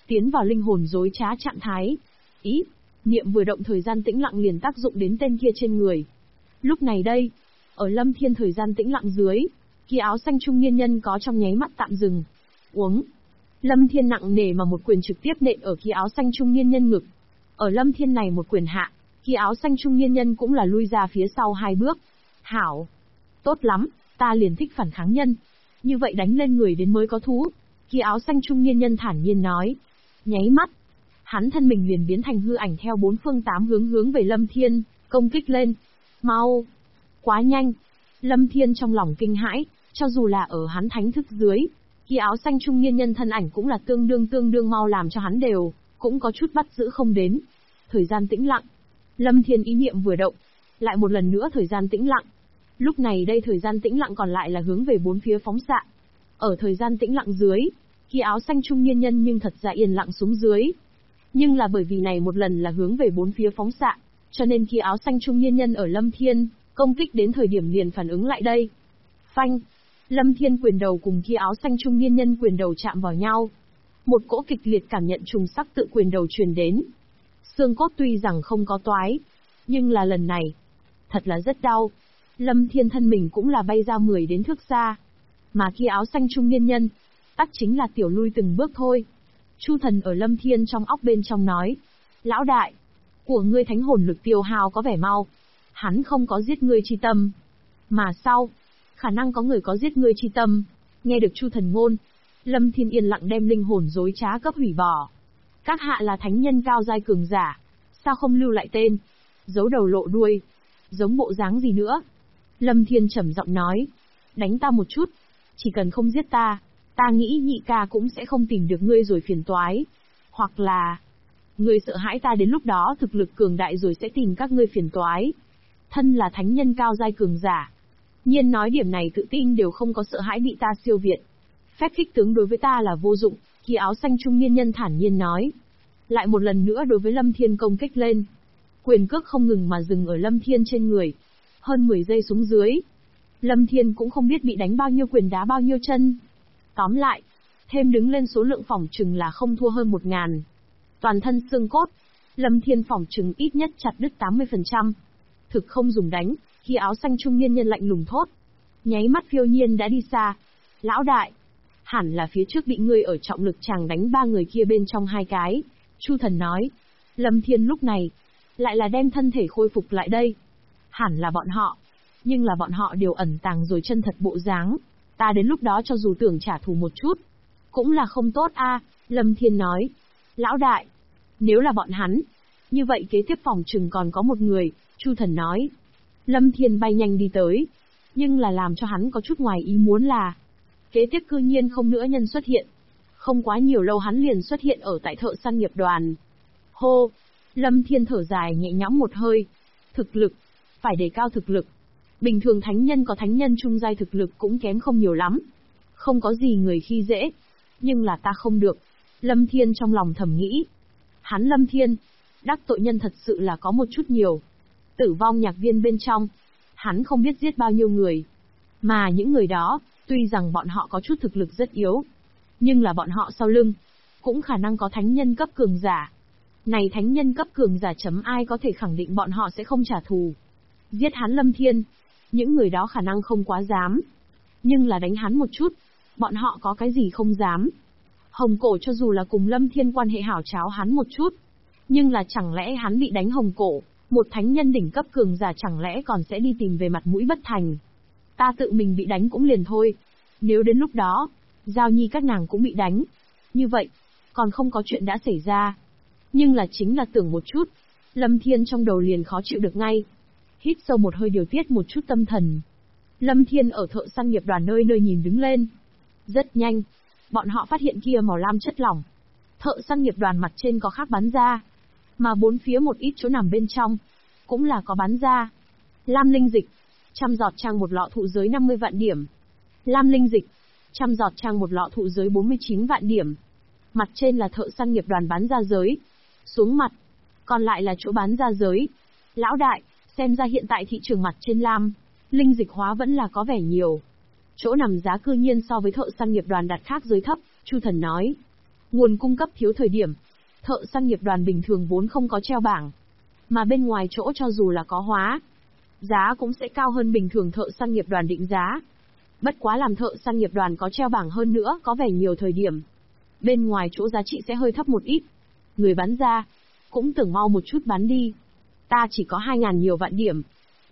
tiến vào linh hồn dối trá trạng thái. Ý, niệm vừa động thời gian tĩnh lặng liền tác dụng đến tên kia trên người. Lúc này đây, ở Lâm Thiên thời gian tĩnh lặng dưới, kia áo xanh trung niên nhân có trong nháy mắt tạm dừng. Uống. Lâm Thiên nặng nề mà một quyền trực tiếp nện ở kia áo xanh trung niên nhân ngực. Ở Lâm Thiên này một quyền hạ, kia áo xanh trung niên nhân cũng là lui ra phía sau 2 bước. Hảo. Tốt lắm, ta liền thích phản kháng nhân. Như vậy đánh lên người đến mới có thú. Kia áo xanh trung niên nhân thản nhiên nói. Nháy mắt, hắn thân mình liền biến thành hư ảnh theo 4 phương 8 hướng về Lâm Thiên, công kích lên. Mau! Quá nhanh! Lâm Thiên trong lòng kinh hãi, cho dù là ở hắn thánh thức dưới, kia áo xanh trung niên nhân thân ảnh cũng là tương đương mau làm cho hắn đều, cũng có chút bắt giữ không đến. Thời gian tĩnh lặng. Lâm Thiên ý niệm vừa động, lại một lần nữa thời gian tĩnh lặng. Lúc này đây thời gian tĩnh lặng còn lại là hướng về 4 phía phóng xạ. Ở thời gian tĩnh lặng dưới, kia áo xanh trung niên nhân nhưng thật ra yên lặng xuống dưới. Nhưng là bởi vì này một lần là hướng về 4 phía phóng xạ, cho nên kia áo xanh trung niên nhân ở Lâm Thiên, công kích đến thời điểm liền phản ứng lại đây. Phanh! Lâm Thiên quyền đầu cùng kia áo xanh trung niên nhân quyền đầu chạm vào nhau. Một cỗ kịch liệt cảm nhận trùng sắc tự quyền đầu truyền đến. Xương cốt tuy rằng không có toái, nhưng là lần này, thật là rất đau. Lâm Thiên thân mình cũng là bay ra 10 đến thước xa. Mà kia áo xanh trung niên nhân, tắc chính là tiểu lui từng bước thôi. Chu Thần ở Lâm Thiên trong óc bên trong nói. Lão đại, của ngươi thánh hồn lực tiêu hao có vẻ mau. Hắn không có giết ngươi chi tâm. Mà sau, khả năng có người có giết ngươi chi tâm. Nghe được Chu Thần ngôn, Lâm Thiên yên lặng đem linh hồn dối trá cấp hủy bỏ. Các hạ là thánh nhân cao giai cường giả, sao không lưu lại tên? Giấu đầu lộ đuôi, giống bộ dáng gì nữa? Lâm Thiên trầm giọng nói, đánh ta một chút, chỉ cần không giết ta, ta nghĩ nhị ca cũng sẽ không tìm được ngươi rồi phiền toái. Hoặc là, ngươi sợ hãi ta đến lúc đó thực lực cường đại rồi sẽ tìm các ngươi phiền toái. Thân là thánh nhân cao giai cường giả, nhiên nói điểm này tự tin đều không có sợ hãi bị ta siêu việt. Phép khích tướng đối với ta là vô dụng, kia áo xanh trung niên nhân thản nhiên nói. Lại một lần nữa đối với Lâm Thiên công kích lên. Quyền cước không ngừng mà dừng ở Lâm Thiên trên người. Hơn 10 giây xuống dưới. Lâm Thiên cũng không biết bị đánh bao nhiêu quyền đá bao nhiêu chân. Tóm lại, thêm đứng lên số lượng phỏng chừng là không thua hơn 1000. Toàn thân xương cốt, Lâm Thiên phỏng chừng ít nhất chặt đứt 80%. Thực không dùng đánh, khi áo xanh trung niên nhân lạnh lùng thốt. Nháy mắt phiêu nhiên đã đi xa. Lão đại, hẳn là phía trước bị ngươi ở trọng lực chàng đánh 3 người kia bên trong 2 cái. Chu Thần nói. Lâm Thiên lúc này, lại là đem thân thể khôi phục lại đây. Hẳn là bọn họ. Nhưng là bọn họ đều ẩn tàng rồi chân thật bộ dáng. Ta đến lúc đó cho dù tưởng trả thù một chút, cũng là không tốt a. Lâm Thiên nói. Lão đại, nếu là bọn hắn, như vậy kế tiếp phòng chừng còn có một người, Chu Thần nói. Lâm Thiên bay nhanh đi tới. Nhưng là làm cho hắn có chút ngoài ý muốn là, kế tiếp cư nhiên không nữa nhân xuất hiện. Không quá nhiều lâu hắn liền xuất hiện ở tại thợ săn nghiệp đoàn. Hô! Lâm Thiên thở dài nhẹ nhõm một hơi. Thực lực, phải đề cao thực lực. Bình thường thánh nhân có thánh nhân trung giai thực lực cũng kém không nhiều lắm. Không có gì người khi dễ. Nhưng là ta không được. Lâm Thiên trong lòng thầm nghĩ. Hắn Lâm Thiên, đắc tội nhân thật sự là có một chút nhiều. Tử vong nhạc viên bên trong, hắn không biết giết bao nhiêu người. Mà những người đó, tuy rằng bọn họ có chút thực lực rất yếu, nhưng là bọn họ sau lưng, cũng khả năng có thánh nhân cấp cường giả. Này thánh nhân cấp cường giả chấm ai có thể khẳng định bọn họ sẽ không trả thù. Giết hắn Lâm Thiên, những người đó khả năng không quá dám. Nhưng là đánh hắn một chút, bọn họ có cái gì không dám. Hồng Cổ cho dù là cùng Lâm Thiên quan hệ hảo cháo hắn một chút, nhưng là chẳng lẽ hắn bị đánh Hồng Cổ, một thánh nhân đỉnh cấp cường giả chẳng lẽ còn sẽ đi tìm về mặt mũi bất thành. Ta tự mình bị đánh cũng liền thôi. Nếu đến lúc đó, Giao Nhi các nàng cũng bị đánh. Như vậy, còn không có chuyện đã xảy ra. Nhưng là chính là tưởng một chút, Lâm Thiên trong đầu liền khó chịu được ngay. Hít sâu một hơi điều tiết một chút tâm thần. Lâm Thiên ở thợ săn nghiệp đoàn nơi nơi nhìn đứng lên. Rất nhanh, bọn họ phát hiện kia màu lam chất lỏng. Thợ săn nghiệp đoàn mặt trên có khắc bắn ra, mà bốn phía một ít chỗ nằm bên trong, cũng là có bắn ra. Lam linh dịch, 100 giọt trang một lọ thụ giới 50 vạn điểm. Lam linh dịch, 100 giọt trang một lọ thụ giới 49 vạn điểm. Mặt trên là thợ săn nghiệp đoàn bán ra giới. Xuống mặt, còn lại là chỗ bán ra giới. Lão đại, xem ra hiện tại thị trường mặt trên lam linh dịch hóa vẫn là có vẻ nhiều. Chỗ nằm giá cư nhiên so với thợ săn nghiệp đoàn đặt khác giới thấp, Chu Thần nói. Nguồn cung cấp thiếu thời điểm. Thợ săn nghiệp đoàn bình thường vốn không có treo bảng. Mà bên ngoài chỗ cho dù là có hóa, giá cũng sẽ cao hơn bình thường thợ săn nghiệp đoàn định giá. Bất quá làm thợ săn nghiệp đoàn có treo bảng hơn nữa có vẻ nhiều thời điểm. Bên ngoài chỗ giá trị sẽ hơi thấp một ít. Người bán ra, cũng tưởng mau một chút bán đi. Ta chỉ có 2.000 nhiều vạn điểm.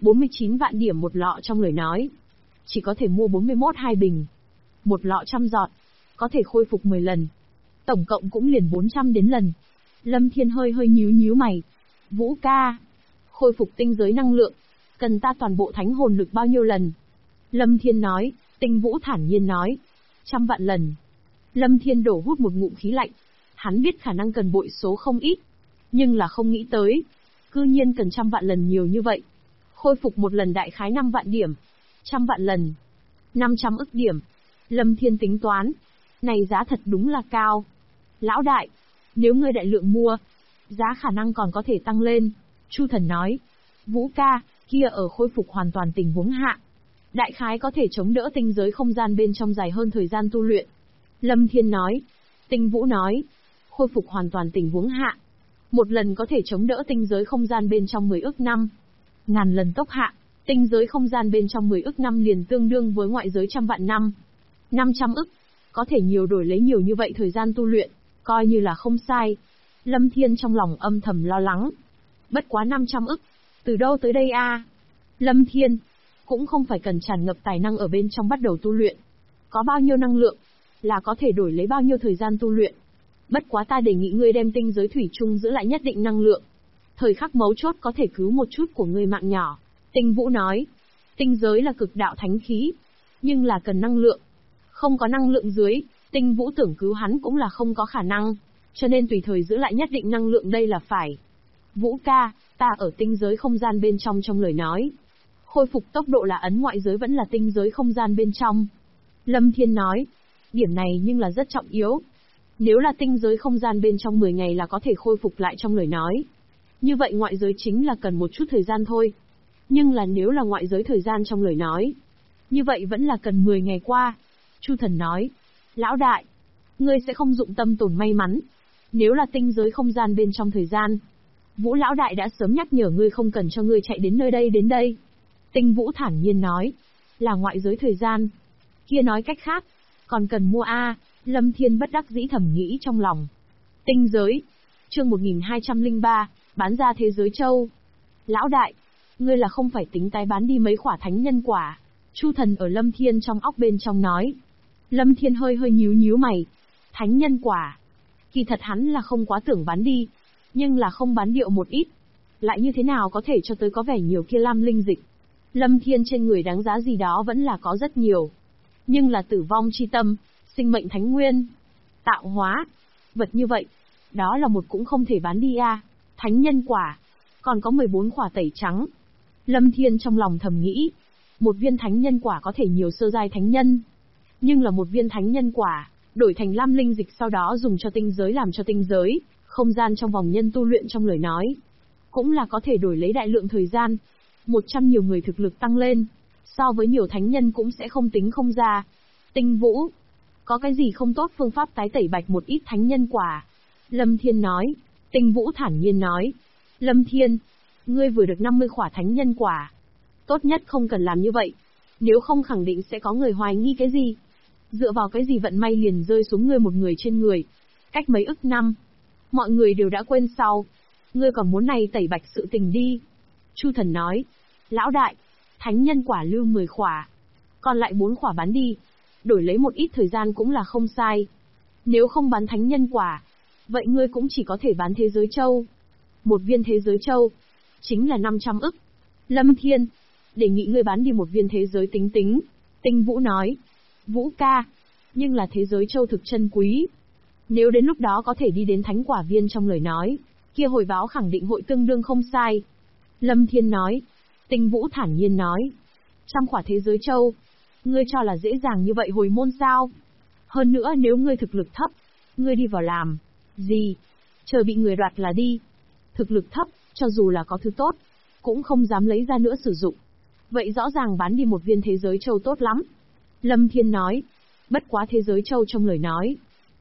49 vạn điểm một lọ trong lời nói. Chỉ có thể mua 41 hai bình. Một lọ 100 giọt. Có thể khôi phục 10 lần. Tổng cộng cũng liền 400 đến lần. Lâm Thiên hơi nhíu mày. Vũ ca. Khôi phục tinh giới năng lượng. Cần ta toàn bộ thánh hồn lực bao nhiêu lần? Lâm Thiên nói. Tinh Vũ thản nhiên nói. 100 vạn lần. Lâm Thiên đổ hút một ngụm khí lạnh. Hắn biết khả năng cần bội số không ít. Nhưng là không nghĩ tới. Cư nhiên cần 100 vạn lần nhiều như vậy. Khôi phục một lần đại khái 5 vạn điểm. 100 vạn lần. 500 ức điểm. Lâm Thiên tính toán. Này giá thật đúng là cao. Lão đại. Nếu ngươi đại lượng mua, giá khả năng còn có thể tăng lên. Chu Thần nói. Vũ ca, kia ở khôi phục hoàn toàn tình huống hạ. Đại khái có thể chống đỡ tinh giới không gian bên trong dài hơn thời gian tu luyện. Lâm Thiên nói. Tinh Vũ nói. Khôi phục hoàn toàn tình huống hạ. Một lần có thể chống đỡ tinh giới không gian bên trong 10 ức năm. Ngàn lần tốc hạ, tinh giới không gian bên trong 10 ức năm liền tương đương với ngoại giới 100 vạn năm. 500 ức, có thể nhiều đổi lấy nhiều như vậy thời gian tu luyện, coi như là không sai. Lâm Thiên trong lòng âm thầm lo lắng. Bất quá 500 ức, từ đâu tới đây a? Lâm Thiên, cũng không phải cần tràn ngập tài năng ở bên trong bắt đầu tu luyện. Có bao nhiêu năng lượng, là có thể đổi lấy bao nhiêu thời gian tu luyện. Bất quá ta đề nghị ngươi đem tinh giới thủy chung giữ lại nhất định năng lượng. Thời khắc mấu chốt có thể cứu một chút của ngươi mạng nhỏ. Tinh Vũ nói. Tinh giới là cực đạo thánh khí, nhưng là cần năng lượng. Không có năng lượng dưới, Tinh Vũ tưởng cứu hắn cũng là không có khả năng. Cho nên tùy thời giữ lại nhất định năng lượng đây là phải. Vũ ca, ta ở tinh giới không gian bên trong lời nói. Khôi phục tốc độ là ấn ngoại giới vẫn là tinh giới không gian bên trong. Lâm Thiên nói. Điểm này nhưng là rất trọng yếu. Nếu là tinh giới không gian bên trong 10 ngày là có thể khôi phục lại trong lời nói. Như vậy ngoại giới chính là cần một chút thời gian thôi. Nhưng là nếu là ngoại giới thời gian trong lời nói, như vậy vẫn là cần 10 ngày qua. Chu Thần nói. Lão đại, ngươi sẽ không dụng tâm tổn may mắn. Nếu là tinh giới không gian bên trong thời gian, Vũ lão đại đã sớm nhắc nhở ngươi không cần cho ngươi chạy đến nơi đây đến đây. Tinh Vũ thản nhiên nói. Là ngoại giới thời gian. Kia nói cách khác, còn cần mua a. Lâm Thiên bất đắc dĩ thầm nghĩ trong lòng. Tinh giới. Chương 1203, bán ra thế giới châu. Lão đại, ngươi là không phải tính tái bán đi mấy khỏa thánh nhân quả. Chu Thần ở Lâm Thiên trong óc bên trong nói. Lâm Thiên hơi nhíu mày. Thánh nhân quả. Kỳ thật hắn là không quá tưởng bán đi, nhưng là không bán điệu một ít. Lại như thế nào có thể cho tới có vẻ nhiều kia lam linh dịch. Lâm Thiên trên người đáng giá gì đó vẫn là có rất nhiều. Nhưng là tử vong chi tâm, sinh mệnh thánh nguyên, tạo hóa, vật như vậy, đó là một cũng không thể bán đi a. Thánh nhân quả, còn có 14 quả tẩy trắng. Lâm Thiên trong lòng thầm nghĩ, một viên thánh nhân quả có thể nhiều sơ giai thánh nhân, nhưng là một viên thánh nhân quả, đổi thành lam linh dịch sau đó dùng cho tinh giới làm cho tinh giới, không gian trong vòng nhân tu luyện trong lời nói, cũng là có thể đổi lấy đại lượng thời gian. 100 nhiều người thực lực tăng lên, so với nhiều thánh nhân cũng sẽ không tính không ra. Tinh Vũ, có cái gì không tốt phương pháp tái tẩy bạch một ít thánh nhân quả? Lâm Thiên nói. Tinh Vũ thản nhiên nói. Lâm Thiên, ngươi vừa được 50 khỏa thánh nhân quả. Tốt nhất không cần làm như vậy. Nếu không khẳng định sẽ có người hoài nghi cái gì. Dựa vào cái gì vận may liền rơi xuống ngươi một người trên người. Cách mấy ức năm. Mọi người đều đã quên sau. Ngươi còn muốn này tẩy bạch sự tình đi. Chu Thần nói. Lão đại, thánh nhân quả lưu 10 khỏa. Còn lại 4 khỏa bán đi. Đổi lấy một ít thời gian cũng là không sai. Nếu không bán thánh nhân quả, vậy ngươi cũng chỉ có thể bán thế giới châu. Một viên thế giới châu, chính là 500 ức. Lâm Thiên, đề nghị ngươi bán đi một viên thế giới tính tính. Tinh Vũ nói. Vũ ca, nhưng là thế giới châu thực chân quý. Nếu đến lúc đó có thể đi đến thánh quả viên trong lời nói, kia hồi báo khẳng định hội tương đương không sai. Lâm Thiên nói. Tinh Vũ thản nhiên nói. 100 quả thế giới châu, ngươi cho là dễ dàng như vậy hồi môn sao? Hơn nữa nếu ngươi thực lực thấp, ngươi đi vào làm gì? Chờ bị người đoạt là đi. Thực lực thấp, cho dù là có thứ tốt, cũng không dám lấy ra nữa sử dụng. Vậy rõ ràng bán đi một viên thế giới châu tốt lắm. Lâm Thiên nói. Bất quá thế giới châu trong lời nói,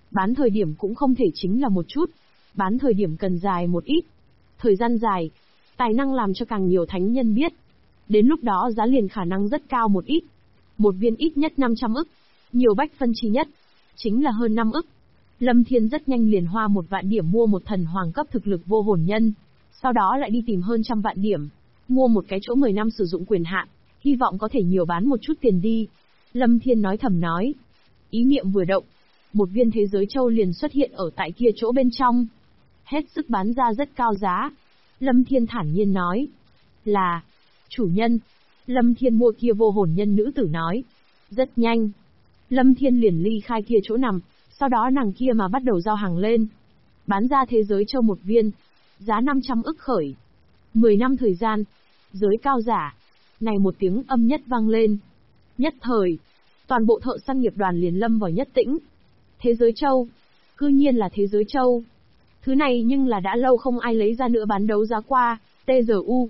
Bán thời điểm cũng không thể chính là một chút. Bán thời điểm cần dài một ít. Thời gian dài, tài năng làm cho càng nhiều thánh nhân biết. Đến lúc đó giá liền khả năng rất cao một ít. Một viên ít nhất 500 ức. Nhiều bách phân chi nhất. Chính là hơn 5 ức. Lâm Thiên rất nhanh liền hoa 1 vạn điểm mua một thần hoàng cấp thực lực vô hồn nhân. Sau đó lại đi tìm hơn 100 vạn điểm. Mua một cái chỗ 10 năm sử dụng quyền hạn. Hy vọng có thể nhiều bán một chút tiền đi. Lâm Thiên nói thầm nói. Ý niệm vừa động. Một viên thế giới châu liền xuất hiện ở tại kia chỗ bên trong. Hết sức bán ra rất cao giá. Lâm Thiên thản nhiên nói. Là. Chủ nhân. Lâm Thiên mua kia vô hồn nhân nữ tử nói. Rất nhanh. Lâm Thiên liền ly khai kia chỗ nằm. Sau đó nàng kia mà bắt đầu giao hàng lên. Bán ra thế giới châu một viên. Giá 500 ức khởi. 10 năm thời gian. Giới cao giả. Này một tiếng âm nhất vang lên. Nhất thời. Toàn bộ thợ săn nghiệp đoàn liền lâm vào nhất tĩnh. Thế giới châu. Cư nhiên là thế giới châu. Thứ này nhưng là đã lâu không ai lấy ra nữa bán đấu giá qua. TGU,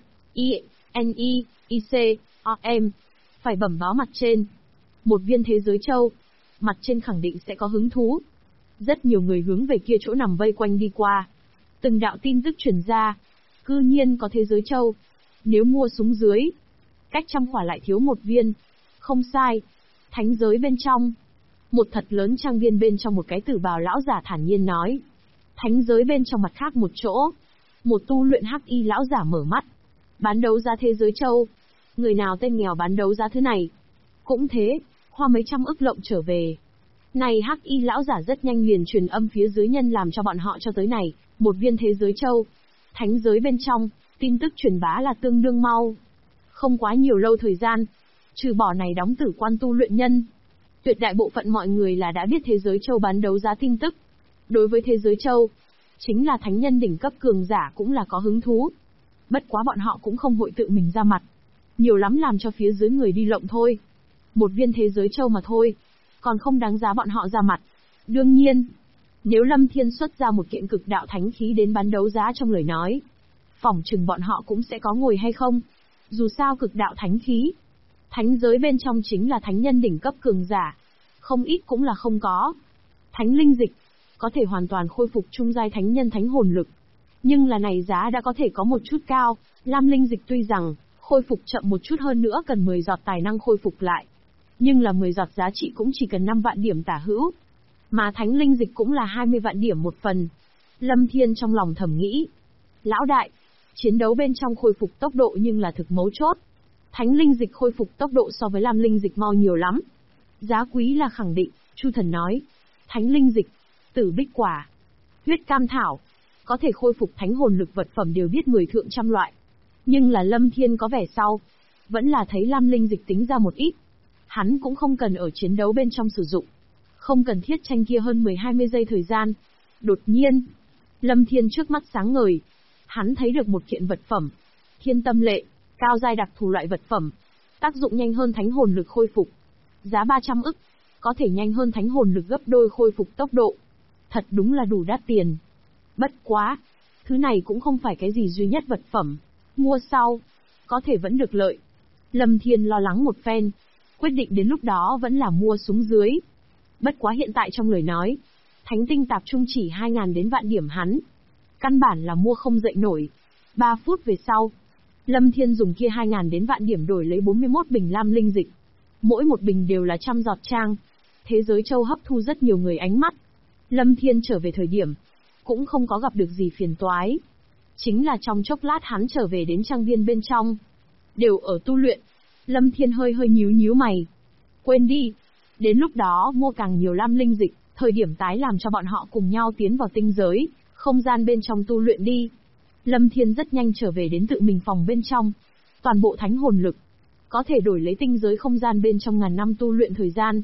INI, IC, OM. Phải bẩm báo mặt trên. Một viên thế giới châu. Mặt trên khẳng định sẽ có hứng thú. Rất nhiều người hướng về kia chỗ nằm vây quanh đi qua. Từng đạo tin tức truyền ra. Cư nhiên có thế giới châu. Nếu mua xuống dưới. Cách 100 quả lại thiếu một viên. Không sai. Thánh giới bên trong. Một thật lớn trang viên bên trong một cái tử bào lão giả thản nhiên nói. Thánh giới bên trong mặt khác một chỗ. Một tu luyện hắc y lão giả mở mắt. Bán đấu giá thế giới châu. Người nào tên nghèo bán đấu giá thứ này. Cũng thế, hoa mấy trăm ức lộng trở về. Này hắc y lão giả rất nhanh liền truyền âm phía dưới nhân làm cho bọn họ cho tới này. Một viên thế giới châu. Thánh giới bên trong, tin tức truyền bá là tương đương mau. Không quá nhiều lâu thời gian. Trừ bỏ này đóng tử quan tu luyện nhân. Tuyệt đại bộ phận mọi người là đã biết thế giới châu bán đấu giá tin tức. Đối với thế giới châu, chính là thánh nhân đỉnh cấp cường giả cũng là có hứng thú. Bất quá bọn họ cũng không hội tự mình ra mặt. Nhiều lắm làm cho phía dưới người đi lộng thôi. Một viên thế giới châu mà thôi. Còn không đáng giá bọn họ ra mặt. Đương nhiên, nếu Lâm Thiên xuất ra một kiện cực đạo thánh khí đến bán đấu giá trong lời nói, phỏng chừng bọn họ cũng sẽ có ngồi hay không. Dù sao cực đạo thánh khí, thánh giới bên trong chính là thánh nhân đỉnh cấp cường giả. Không ít cũng là không có. Thánh linh dịch, có thể hoàn toàn khôi phục trung giai thánh nhân thánh hồn lực. Nhưng là này giá đã có thể có một chút cao. Lam linh dịch tuy rằng, khôi phục chậm một chút hơn nữa cần 10 giọt tài năng khôi phục lại. Nhưng là 10 giọt giá trị cũng chỉ cần 5 vạn điểm tả hữu. Mà thánh linh dịch cũng là 20 vạn điểm một phần. Lâm Thiên trong lòng thầm nghĩ. Lão đại, chiến đấu bên trong khôi phục tốc độ nhưng là thực mấu chốt. Thánh linh dịch khôi phục tốc độ so với lam linh dịch mau nhiều lắm. Giá quý là khẳng định, Chu Thần nói. Thánh linh dịch, tử bích quả, huyết cam thảo, có thể khôi phục thánh hồn lực vật phẩm đều biết 10 thượng trăm loại. Nhưng là Lâm Thiên có vẻ sau, vẫn là thấy lam linh dịch tính ra một ít. Hắn cũng không cần ở chiến đấu bên trong sử dụng. Không cần thiết tranh kia hơn 10-20 giây thời gian. Đột nhiên, Lâm Thiên trước mắt sáng ngời. Hắn thấy được một kiện vật phẩm. Thiên tâm lệ, cao giai đặc thù loại vật phẩm. Tác dụng nhanh hơn thánh hồn lực khôi phục. Giá 300 ức. Có thể nhanh hơn thánh hồn lực gấp đôi khôi phục tốc độ. Thật đúng là đủ đắt tiền. Bất quá. Thứ này cũng không phải cái gì duy nhất vật phẩm. Mua sau. Có thể vẫn được lợi. Lâm Thiên lo lắng một phen. Quyết định đến lúc đó vẫn là mua xuống dưới. Bất quá hiện tại trong lời nói. Thánh tinh tạp trung chỉ 2.000 đến vạn điểm hắn. Căn bản là mua không dậy nổi. 3 phút về sau. Lâm Thiên dùng kia 2.000 đến vạn điểm đổi lấy 41 bình lam linh dịch. Mỗi một bình đều là 100 giọt trang. Thế giới châu hấp thu rất nhiều người ánh mắt. Lâm Thiên trở về thời điểm. Cũng không có gặp được gì phiền toái. Chính là trong chốc lát hắn trở về đến trang viên bên trong. Đều ở tu luyện. Lâm Thiên hơi nhíu mày. Quên đi. Đến lúc đó mua càng nhiều lam linh dịch. Thời điểm tái làm cho bọn họ cùng nhau tiến vào tinh giới. Không gian bên trong tu luyện đi. Lâm Thiên rất nhanh trở về đến tự mình phòng bên trong. Toàn bộ thánh hồn lực. Có thể đổi lấy tinh giới không gian bên trong ngàn năm tu luyện thời gian.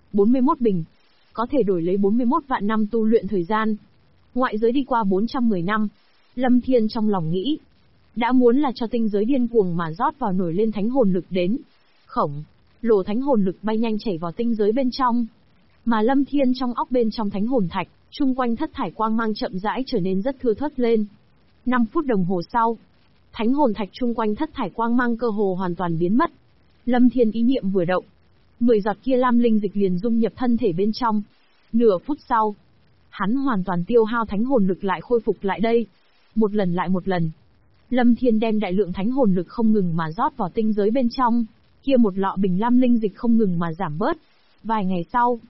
41 bình. Có thể đổi lấy 41 vạn năm tu luyện thời gian. Ngoại giới đi qua 410 năm. Lâm Thiên trong lòng nghĩ. Đã muốn là cho tinh giới điên cuồng mà rót vào nổi lên thánh hồn lực đến. Khổng lồ thánh hồn lực bay nhanh chảy vào tinh giới bên trong. Mà Lâm Thiên trong óc bên trong thánh hồn thạch, chung quanh thất thải quang mang chậm rãi trở nên rất thưa thớt lên. 5 phút đồng hồ sau, thánh hồn thạch chung quanh thất thải quang mang cơ hồ hoàn toàn biến mất. Lâm Thiên ý niệm vừa động, 10 giọt kia lam linh dịch liền dung nhập thân thể bên trong. Nửa phút sau, Hắn hoàn toàn tiêu hao thánh hồn lực lại khôi phục lại đây. Một lần lại một lần. Lâm Thiên đem đại lượng thánh hồn lực không ngừng mà rót vào tinh giới bên trong, kia một lọ bình lam linh dịch không ngừng mà giảm bớt. Vài ngày sau,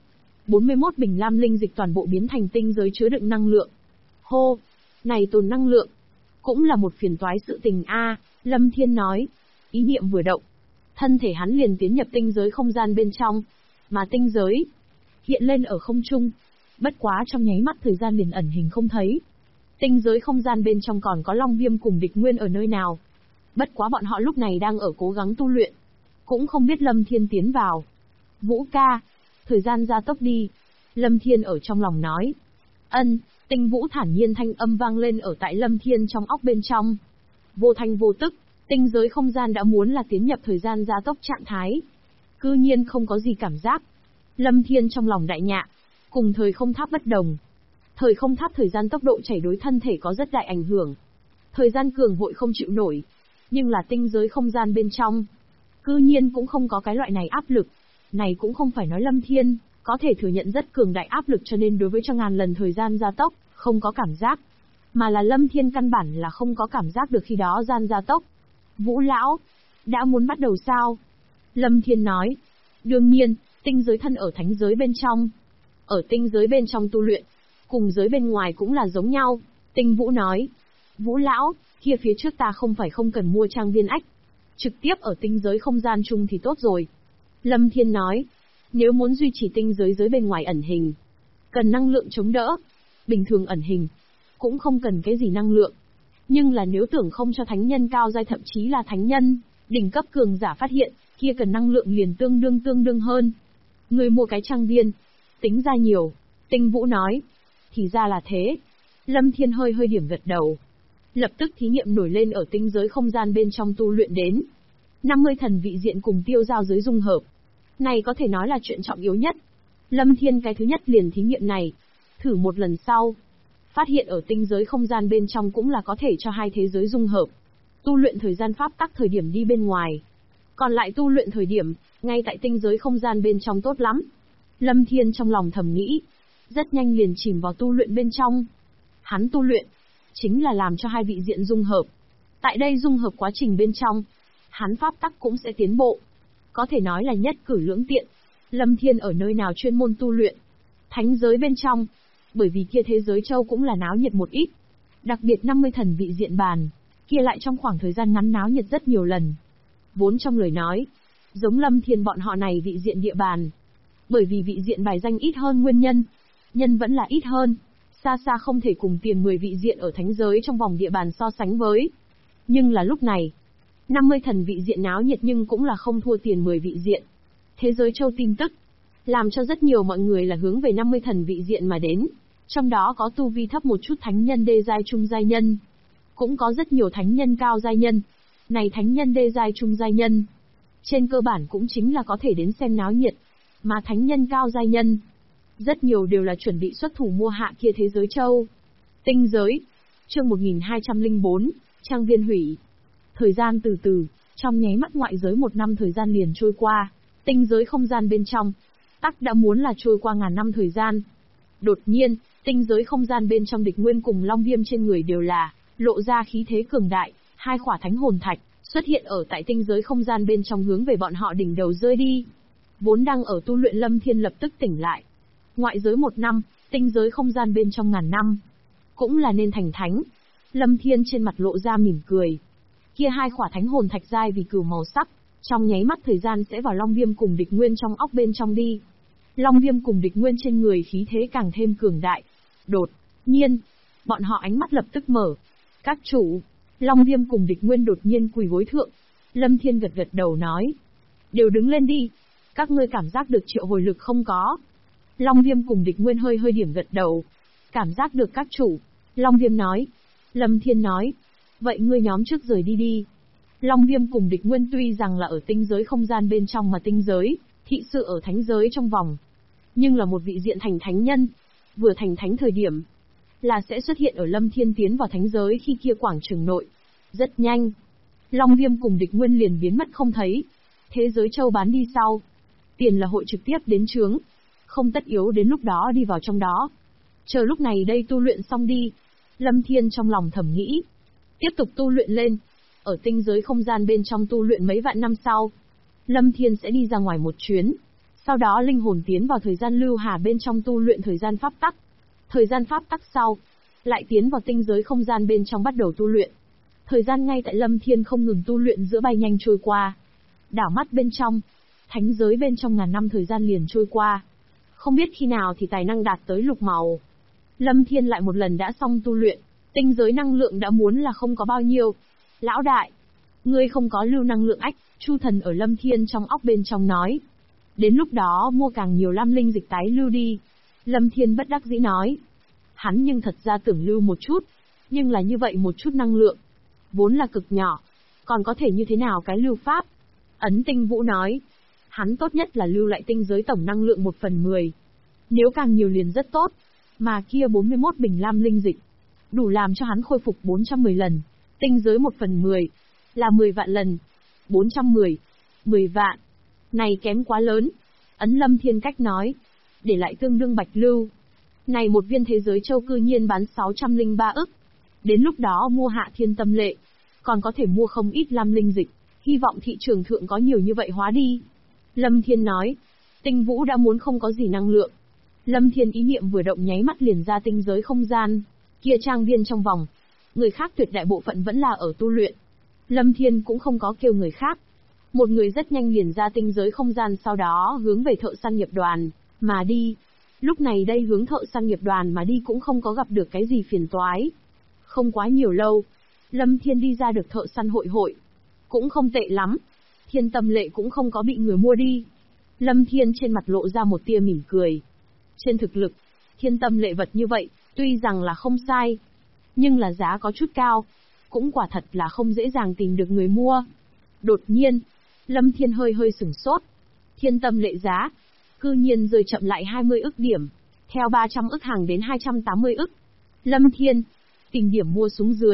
41 bình lam linh dịch toàn bộ biến thành tinh giới chứa đựng năng lượng. Hô, này tồn năng lượng, cũng là một phiền toái sự tình a. Lâm Thiên nói. Ý niệm vừa động, thân thể hắn liền tiến nhập tinh giới không gian bên trong, mà tinh giới hiện lên ở không trung. Bất quá trong nháy mắt thời gian liền ẩn hình không thấy. Tinh giới không gian bên trong còn có Long Viêm cùng Địch Nguyên ở nơi nào. Bất quá bọn họ lúc này đang ở cố gắng tu luyện, cũng không biết Lâm Thiên tiến vào. Vũ ca, thời gian gia tốc đi. Lâm Thiên ở trong lòng nói. Ân, Tinh Vũ thản nhiên thanh âm vang lên ở tại Lâm Thiên trong óc bên trong. Vô thanh vô tức, tinh giới không gian đã muốn là tiến nhập thời gian gia tốc trạng thái. Cư nhiên không có gì cảm giác. Lâm Thiên trong lòng đại nhạ, cùng thời không tháp bất đồng. Thời không tháp thời gian tốc độ chảy đối thân thể có rất đại ảnh hưởng. Thời gian cường vội không chịu nổi. Nhưng là tinh giới không gian bên trong, cư nhiên cũng không có cái loại này áp lực. Này cũng không phải nói Lâm Thiên có thể thừa nhận rất cường đại áp lực cho nên đối với cho ngàn lần thời gian gia tốc, không có cảm giác. Mà là Lâm Thiên căn bản là không có cảm giác được khi đó gian gia tốc. Vũ lão, đã muốn bắt đầu sao? Lâm Thiên nói. Đương nhiên, tinh giới thân ở thánh giới bên trong. Ở tinh giới bên trong tu luyện, cùng giới bên ngoài cũng là giống nhau. Tinh Vũ nói. Vũ lão, kia phía trước ta không phải không cần mua trang viên ách. Trực tiếp ở tinh giới không gian chung thì tốt rồi. Lâm Thiên nói. Nếu muốn duy trì tinh giới giới bên ngoài ẩn hình, cần năng lượng chống đỡ. Bình thường ẩn hình, cũng không cần cái gì năng lượng. Nhưng là nếu tưởng không cho thánh nhân cao giai thậm chí là thánh nhân, đỉnh cấp cường giả phát hiện, kia cần năng lượng liền tương đương hơn. Người mua cái trang viên, tính ra nhiều. Tinh Vũ nói. Thì ra là thế. Lâm Thiên hơi điểm gật đầu. Lập tức thí nghiệm nổi lên ở tinh giới không gian bên trong tu luyện đến. 50 thần vị diện cùng tiêu giao giới dung hợp. Này có thể nói là chuyện trọng yếu nhất. Lâm Thiên cái thứ nhất liền thí nghiệm này. Thử một lần sau, phát hiện ở tinh giới không gian bên trong cũng là có thể cho hai thế giới dung hợp. Tu luyện thời gian pháp tắc thời điểm đi bên ngoài. Còn lại tu luyện thời điểm, ngay tại tinh giới không gian bên trong tốt lắm. Lâm Thiên trong lòng thầm nghĩ. Rất nhanh liền chìm vào tu luyện bên trong. Hắn tu luyện, chính là làm cho hai vị diện dung hợp. Tại đây dung hợp quá trình bên trong, hắn pháp tắc cũng sẽ tiến bộ. Có thể nói là nhất cử lưỡng tiện. Lâm Thiên ở nơi nào chuyên môn tu luyện? Thánh giới bên trong. Bởi vì kia thế giới châu cũng là náo nhiệt một ít. Đặc biệt 50 thần vị diện bàn, kia lại trong khoảng thời gian ngắn náo nhiệt rất nhiều lần. Vốn trong lời nói, giống Lâm Thiên bọn họ này vị diện địa bàn. Bởi vì vị diện bài danh ít hơn nguyên nhân. Nhân vẫn là ít hơn. Xa xa không thể cùng tiền 10 vị diện ở thánh giới trong vòng địa bàn so sánh với. Nhưng là lúc này, 50 thần vị diện náo nhiệt nhưng cũng là không thua tiền 10 vị diện. Thế giới châu tin tức, làm cho rất nhiều mọi người là hướng về 50 thần vị diện mà đến. Trong đó có tu vi thấp một chút thánh nhân đê giai trung giai nhân. Cũng có rất nhiều thánh nhân cao giai nhân. Này thánh nhân đê giai trung giai nhân, trên cơ bản cũng chính là có thể đến xem náo nhiệt. Mà thánh nhân cao giai nhân, rất nhiều đều là chuẩn bị xuất thủ mua hạ kia thế giới châu. Tinh giới, chương 1204, trang viên hủy. Thời gian từ từ, trong nháy mắt ngoại giới 1 năm thời gian liền trôi qua. Tinh giới không gian bên trong, tắc đã muốn là trôi qua ngàn năm thời gian. Đột nhiên, tinh giới không gian bên trong Địch Nguyên cùng Long Viêm trên người đều là lộ ra khí thế cường đại, hai khỏa thánh hồn thạch xuất hiện ở tại tinh giới không gian bên trong hướng về bọn họ đỉnh đầu rơi đi. Vốn đang ở tu luyện Lâm Thiên lập tức tỉnh lại. Ngoại giới 1 năm, tinh giới không gian bên trong ngàn năm, cũng là nên thành thánh. Lâm Thiên trên mặt lộ ra mỉm cười. Kia hai khỏa thánh hồn thạch giai vì cửu màu sắc, trong nháy mắt thời gian sẽ vào Long Viêm cùng Địch Nguyên trong óc bên trong đi. Long Viêm cùng Địch Nguyên trên người khí thế càng thêm cường đại. Đột nhiên, bọn họ ánh mắt lập tức mở. Các chủ, Long Viêm cùng Địch Nguyên đột nhiên quỳ gối thượng. Lâm Thiên gật đầu nói. Đều đứng lên đi. Các ngươi cảm giác được triệu hồi lực không có? Long Viêm cùng Địch Nguyên hơi điểm gật đầu. Cảm giác được các chủ. Long Viêm nói. Lâm Thiên nói. Vậy ngươi nhóm trước rời đi đi. Long Viêm cùng Địch Nguyên tuy rằng là ở tinh giới không gian bên trong mà tinh giới, thị sự ở thánh giới trong vòng. Nhưng là một vị diện thành thánh nhân. Vừa thành thánh thời điểm, là sẽ xuất hiện ở Lâm Thiên tiến vào thánh giới khi kia quảng trường nội. Rất nhanh, Long Viêm cùng Địch Nguyên liền biến mất không thấy. Thế giới châu bán đi sau, tiền là hội trực tiếp đến chướng, không tất yếu đến lúc đó đi vào trong đó. Chờ lúc này đây tu luyện xong đi. Lâm Thiên trong lòng thầm nghĩ. Tiếp tục tu luyện lên. Ở tinh giới không gian bên trong tu luyện mấy vạn năm sau, Lâm Thiên sẽ đi ra ngoài một chuyến. Sau đó linh hồn tiến vào thời gian lưu hà bên trong tu luyện thời gian pháp tắc. Thời gian pháp tắc sau, lại tiến vào tinh giới không gian bên trong bắt đầu tu luyện. Thời gian ngay tại Lâm Thiên không ngừng tu luyện giữa bay nhanh trôi qua. Đảo mắt bên trong, thánh giới bên trong ngàn năm thời gian liền trôi qua. Không biết khi nào thì tài năng đạt tới lục màu. Lâm Thiên lại một lần đã xong tu luyện, tinh giới năng lượng đã muốn là không có bao nhiêu. Lão đại, ngươi không có lưu năng lượng ách, Chu Thần ở Lâm Thiên trong óc bên trong nói. Đến lúc đó mua càng nhiều lam linh dịch tái lưu đi. Lâm Thiên bất đắc dĩ nói. Hắn nhưng thật ra tưởng lưu một chút, nhưng là như vậy một chút năng lượng, vốn là cực nhỏ, còn có thể như thế nào cái lưu pháp? Ấn Tinh Vũ nói. Hắn tốt nhất là lưu lại tinh giới tổng năng lượng 1/10. Nếu càng nhiều liền rất tốt. Mà kia 41 bình lam linh dịch, đủ làm cho hắn khôi phục 410 lần. Tinh giới 1/10, là 10 vạn lần. 410, 10 vạn. Này kém quá lớn. Ấn Lâm Thiên cách nói. Để lại tương đương bạch lưu. Này một viên thế giới châu cư nhiên bán 603 ức. Đến lúc đó mua hạ thiên tâm lệ, còn có thể mua không ít lam linh dịch. Hy vọng thị trường thượng có nhiều như vậy hóa đi. Lâm Thiên nói. Tinh Vũ đã muốn không có gì năng lượng. Lâm Thiên ý niệm vừa động nháy mắt liền ra tinh giới không gian. Kia trang viên trong vòng, người khác tuyệt đại bộ phận vẫn là ở tu luyện. Lâm Thiên cũng không có kêu người khác. Một người rất nhanh liền ra tinh giới không gian, sau đó hướng về thợ săn nghiệp đoàn mà đi. Lúc này đây hướng thợ săn nghiệp đoàn mà đi cũng không có gặp được cái gì phiền toái. Không quá nhiều lâu, Lâm Thiên đi ra được thợ săn hội. Cũng không tệ lắm. Thiên tâm lệ cũng không có bị người mua đi. Lâm Thiên trên mặt lộ ra một tia mỉm cười. Trên thực lực, thiên tâm lệ vật như vậy, tuy rằng là không sai, nhưng là giá có chút cao. Cũng quả thật là không dễ dàng tìm được người mua. Đột nhiên, Lâm Thiên hơi sửng sốt. Thiên tâm lệ giá, cư nhiên rơi chậm lại 20 ức điểm, theo 300 ức hàng đến 280 ức. Lâm Thiên, tìm điểm mua xuống dưới,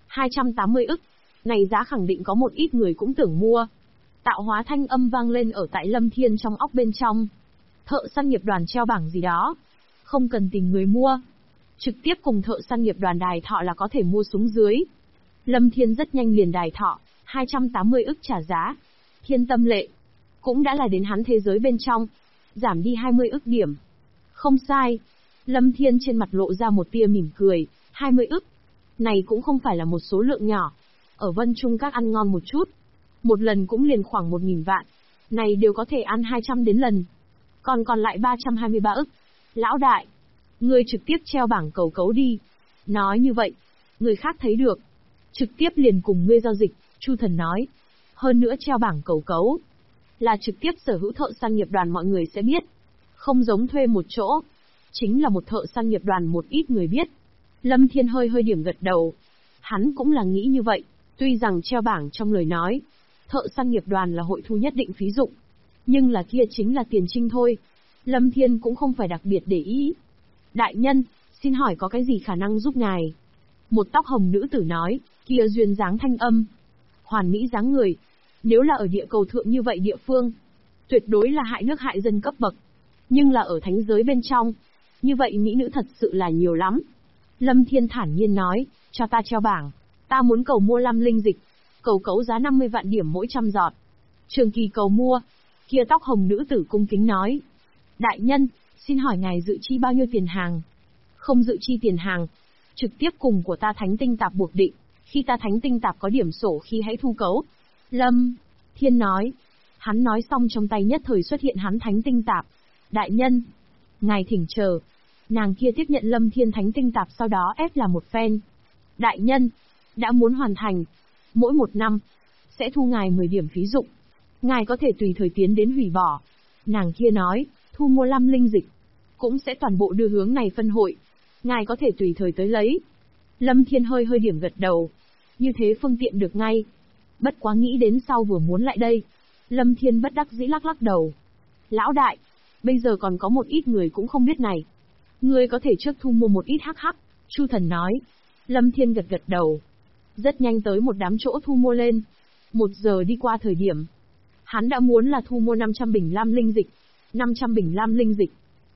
280 ức, này giá khẳng định có một ít người cũng tưởng mua. Tạo hóa thanh âm vang lên ở tại Lâm Thiên trong óc bên trong. Thợ săn nghiệp đoàn treo bảng gì đó, không cần tìm người mua. Trực tiếp cùng thợ săn nghiệp đoàn đài thọ là có thể mua xuống dưới. Lâm Thiên rất nhanh liền đài thọ, 280 ức trả giá. Thiên tâm lệ, cũng đã là đến hắn thế giới bên trong, giảm đi 20 ức điểm. Không sai. Lâm Thiên trên mặt lộ ra một tia mỉm cười, 20 ức. Này cũng không phải là một số lượng nhỏ. Ở Vân Trung các ăn ngon một chút, một lần cũng liền khoảng 1.000 vạn. Này đều có thể ăn 200 đến lần. Còn lại 323 ức. Lão đại, ngươi trực tiếp treo bảng cầu cấu đi. Nói như vậy, người khác thấy được, trực tiếp liền cùng ngươi giao dịch, Chu Thần nói. Hơn nữa treo bảng cầu cấu, là trực tiếp sở hữu thợ săn nghiệp đoàn mọi người sẽ biết. Không giống thuê một chỗ, chính là một thợ săn nghiệp đoàn một ít người biết. Lâm Thiên hơi điểm gật đầu. Hắn cũng là nghĩ như vậy, tuy rằng treo bảng trong lời nói, thợ săn nghiệp đoàn là hội thu nhất định phí dụng, nhưng là kia chính là tiền trinh thôi. Lâm Thiên cũng không phải đặc biệt để ý. Đại nhân, xin hỏi có cái gì khả năng giúp ngài? Một tóc hồng nữ tử nói, kia duyên dáng thanh âm, hoàn mỹ dáng người. Nếu là ở địa cầu thượng như vậy địa phương, tuyệt đối là hại nước hại dân cấp bậc. Nhưng là ở thánh giới bên trong, như vậy mỹ nữ thật sự là nhiều lắm. Lâm Thiên thản nhiên nói, cho ta treo bảng, ta muốn cầu mua lam linh dịch, cầu cấu giá 50 vạn điểm mỗi 100 giọt. Trường kỳ cầu mua. Kia tóc hồng nữ tử cung kính nói. Đại nhân, xin hỏi ngài dự chi bao nhiêu tiền hàng? Không dự chi tiền hàng, trực tiếp cùng của ta thánh tinh tạp buộc định, khi ta thánh tinh tạp có điểm sổ khi hãy thu cấu. Lâm Thiên nói. Hắn nói xong trong tay nhất thời xuất hiện hắn thánh tinh tạp. Đại nhân, ngài thỉnh chờ. Nàng kia tiếp nhận Lâm Thiên thánh tinh tạp, sau đó ép là một phen. Đại nhân, đã muốn hoàn thành, mỗi 1 năm, sẽ thu ngài 10 điểm phí dụng. Ngài có thể tùy thời tiến đến hủy bỏ. Nàng kia nói, thu mua lam linh dịch, cũng sẽ toàn bộ đưa hướng này phân hội. Ngài có thể tùy thời tới lấy. Lâm Thiên hơi điểm gật đầu. Như thế phương tiện được ngay. Bất quá nghĩ đến sau vừa muốn lại đây. Lâm Thiên bất đắc dĩ lắc đầu. Lão đại, bây giờ còn có một ít người cũng không biết này. Ngươi có thể trước thu mua một ít hắc. Chu Thần nói. Lâm Thiên gật đầu. Rất nhanh tới một đám chỗ thu mua lên. 1 giờ đi qua thời điểm, hắn đã muốn là thu mua 500 bình lam linh dịch. 500 bình lam linh dịch,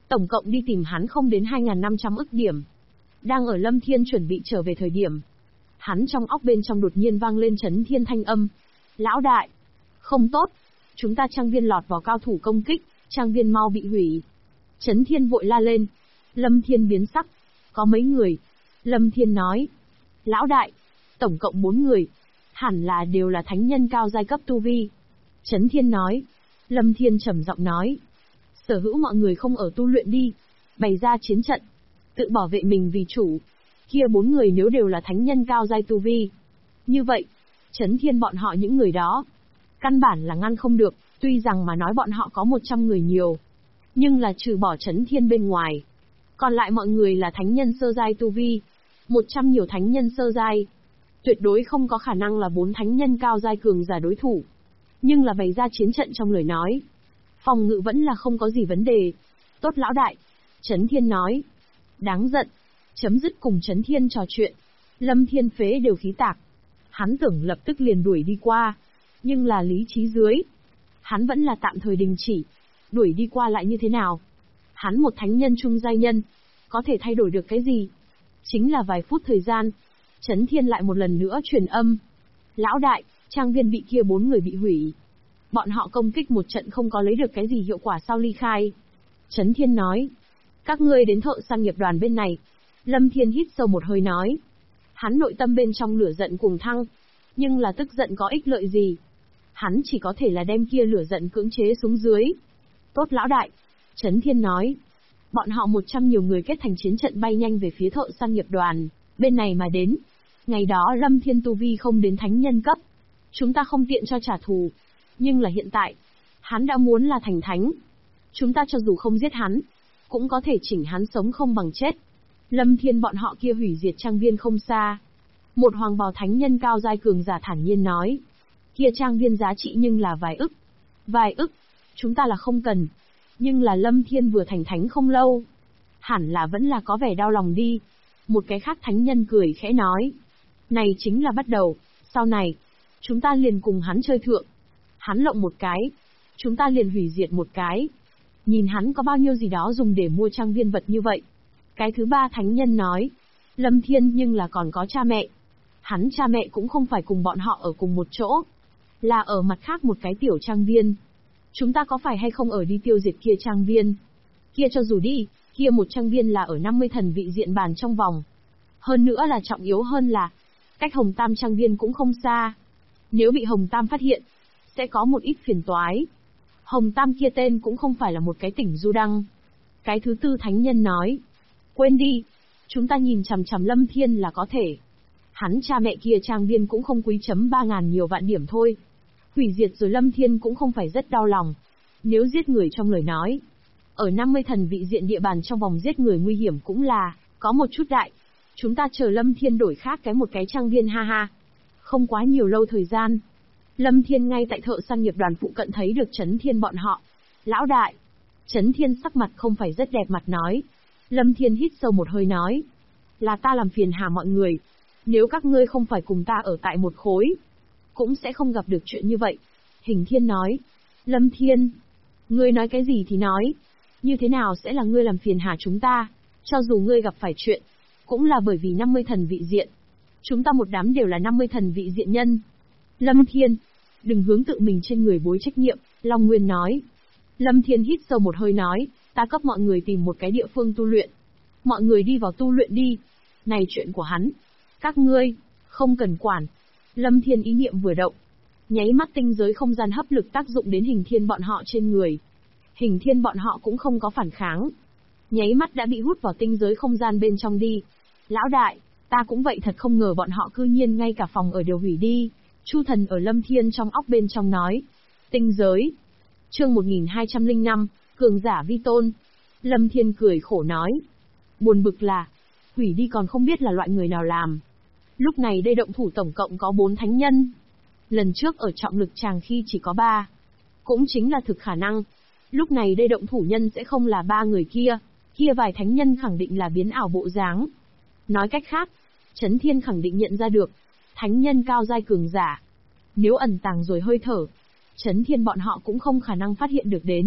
Tổng cộng đi tìm hắn không đến 2.500 ức điểm. Đang ở Lâm Thiên chuẩn bị trở về thời điểm. Hắn trong óc bên trong đột nhiên vang lên Chấn Thiên thanh âm. Lão đại! Không tốt! Chúng ta trang viên lọt vào cao thủ công kích, trang viên mau bị hủy. Chấn Thiên vội la lên. Lâm Thiên biến sắc. Có mấy người? Lâm Thiên nói. Lão đại! Tổng cộng 4 người. Hẳn là đều là thánh nhân cao giai cấp tu vi. Chấn Thiên nói. Lâm Thiên trầm giọng nói. Sở hữu mọi người không ở tu luyện đi. Bày ra chiến trận. Tự bảo vệ mình vì chủ. Kia 4 người nếu đều là thánh nhân cao giai tu vi. Như vậy, Chấn Thiên bọn họ những người đó. Căn bản là ngăn không được, tuy rằng mà nói bọn họ có 100 người nhiều. Nhưng là trừ bỏ Chấn Thiên bên ngoài. Còn lại mọi người là thánh nhân sơ giai tu vi. 100 nhiều thánh nhân sơ giai. Tuyệt đối không có khả năng là 4 thánh nhân cao giai cường giả đối thủ. Nhưng là bày ra chiến trận trong lời nói. Phòng ngự vẫn là không có gì vấn đề. Tốt lão đại. Chấn Thiên nói. Đáng giận. Chấm dứt cùng Chấn Thiên trò chuyện. Lâm Thiên phế đều khí tạc. Hắn tưởng lập tức liền đuổi đi qua. Nhưng là lý trí dưới. Hắn vẫn là tạm thời đình chỉ. Đuổi đi qua lại như thế nào? Hắn một thánh nhân trung giai nhân. Có thể thay đổi được cái gì? Chính là vài phút thời gian. Chấn Thiên lại một lần nữa truyền âm. Lão đại, trang viên bị kia 4 người bị hủy. Bọn họ công kích một trận không có lấy được cái gì hiệu quả sau ly khai. Chấn Thiên nói. Các ngươi đến thợ săn nghiệp đoàn bên này. Lâm Thiên hít sâu một hơi nói. Hắn nội tâm bên trong lửa giận cuồng thăng. Nhưng là tức giận có ích lợi gì? Hắn chỉ có thể là đem kia lửa giận cưỡng chế xuống dưới. Tốt lão đại. Chấn Thiên nói. Bọn họ 100 nhiều người kết thành chiến trận bay nhanh về phía thợ săn nghiệp đoàn. Bên này mà đến. Ngày đó Lâm Thiên tu vi không đến thánh nhân cấp. Chúng ta không tiện cho trả thù. Nhưng là hiện tại. Hắn đã muốn là thành thánh. Chúng ta cho dù không giết hắn. Cũng có thể chỉnh hắn sống không bằng chết. Lâm Thiên bọn họ kia hủy diệt trang viên không xa. Một hoàng bào thánh nhân cao giai cường giả thản nhiên nói. Kia trang viên giá trị nhưng là vài ức. Vài ức. Chúng ta là không cần. Nhưng là Lâm Thiên vừa thành thánh không lâu. Hẳn là vẫn là có vẻ đau lòng đi. Một cái khác thánh nhân cười khẽ nói. Này chính là bắt đầu. Sau này. Chúng ta liền cùng hắn chơi thượng. Hắn lộng một cái. Chúng ta liền hủy diệt một cái. Nhìn hắn có bao nhiêu gì đó dùng để mua trang viên vật như vậy. Cái thứ ba thánh nhân nói. Lâm Thiên nhưng là còn có cha mẹ. Hắn cha mẹ cũng không phải cùng bọn họ ở cùng một chỗ. Là ở mặt khác một cái tiểu trang viên. Chúng ta có phải hay không ở đi tiêu diệt kia trang viên? Kia cho dù đi, kia một trang viên là ở 50 thần vị diện bàn trong vòng. Hơn nữa là trọng yếu hơn là, cách Hồng Tam trang viên cũng không xa. Nếu bị Hồng Tam phát hiện, sẽ có một ít phiền toái. Hồng Tam kia tên cũng không phải là một cái tỉnh du đăng. Cái thứ tư thánh nhân nói. Quên đi, chúng ta nhìn chằm chằm Lâm Thiên là có thể. Hắn cha mẹ kia trang viên cũng không quý chấm 3.000 nhiều vạn điểm thôi. Hủy diệt rồi Lâm Thiên cũng không phải rất đau lòng. Nếu giết người trong lời nói. Ở 50 thần vị diện địa bàn trong vòng giết người nguy hiểm cũng là, có một chút đại. Chúng ta chờ Lâm Thiên đổi khác cái một cái trang viên ha ha. Không quá nhiều lâu thời gian. Lâm Thiên ngay tại thợ săn nghiệp đoàn phụ cận thấy được Chấn Thiên bọn họ. Lão đại. Chấn Thiên sắc mặt không phải rất đẹp mặt nói. Lâm Thiên hít sâu một hơi nói. Là ta làm phiền hà mọi người. Nếu các ngươi không phải cùng ta ở tại một khối, cũng sẽ không gặp được chuyện như vậy. Hình Thiên nói. Lâm Thiên. Ngươi nói cái gì thì nói. Như thế nào sẽ là ngươi làm phiền hà chúng ta? Cho dù ngươi gặp phải chuyện, cũng là bởi vì 50 thần vị diện. Chúng ta một đám đều là 50 thần vị diện nhân. Lâm Thiên. Đừng hướng tự mình trên người bối trách nhiệm, Long Nguyên nói. Lâm Thiên hít sâu một hơi nói. Ta cấp mọi người tìm một cái địa phương tu luyện. Mọi người đi vào tu luyện đi. Này chuyện của hắn. Các ngươi, không cần quản. Lâm Thiên ý niệm vừa động. Nháy mắt tinh giới không gian hấp lực tác dụng đến Hình Thiên bọn họ trên người. Hình Thiên bọn họ cũng không có phản kháng. Nháy mắt đã bị hút vào tinh giới không gian bên trong đi. Lão đại, ta cũng vậy thật không ngờ bọn họ cư nhiên ngay cả phòng ở đều hủy đi. Chu Thần ở Lâm Thiên trong óc bên trong nói. Tinh giới. Chương 1205, cường giả vi tôn. Lâm Thiên cười khổ nói. Buồn bực là, hủy đi còn không biết là loại người nào làm. Lúc này đây động thủ tổng cộng có 4 thánh nhân. Lần trước ở trọng lực tràng khi chỉ có 3. Cũng chính là thực khả năng. Lúc này đây động thủ nhân sẽ không là 3 người kia. Kia vài thánh nhân khẳng định là biến ảo bộ dáng. Nói cách khác, Chấn Thiên khẳng định nhận ra được. Thánh nhân cao giai cường giả. Nếu ẩn tàng rồi hơi thở, Chấn Thiên bọn họ cũng không khả năng phát hiện được đến.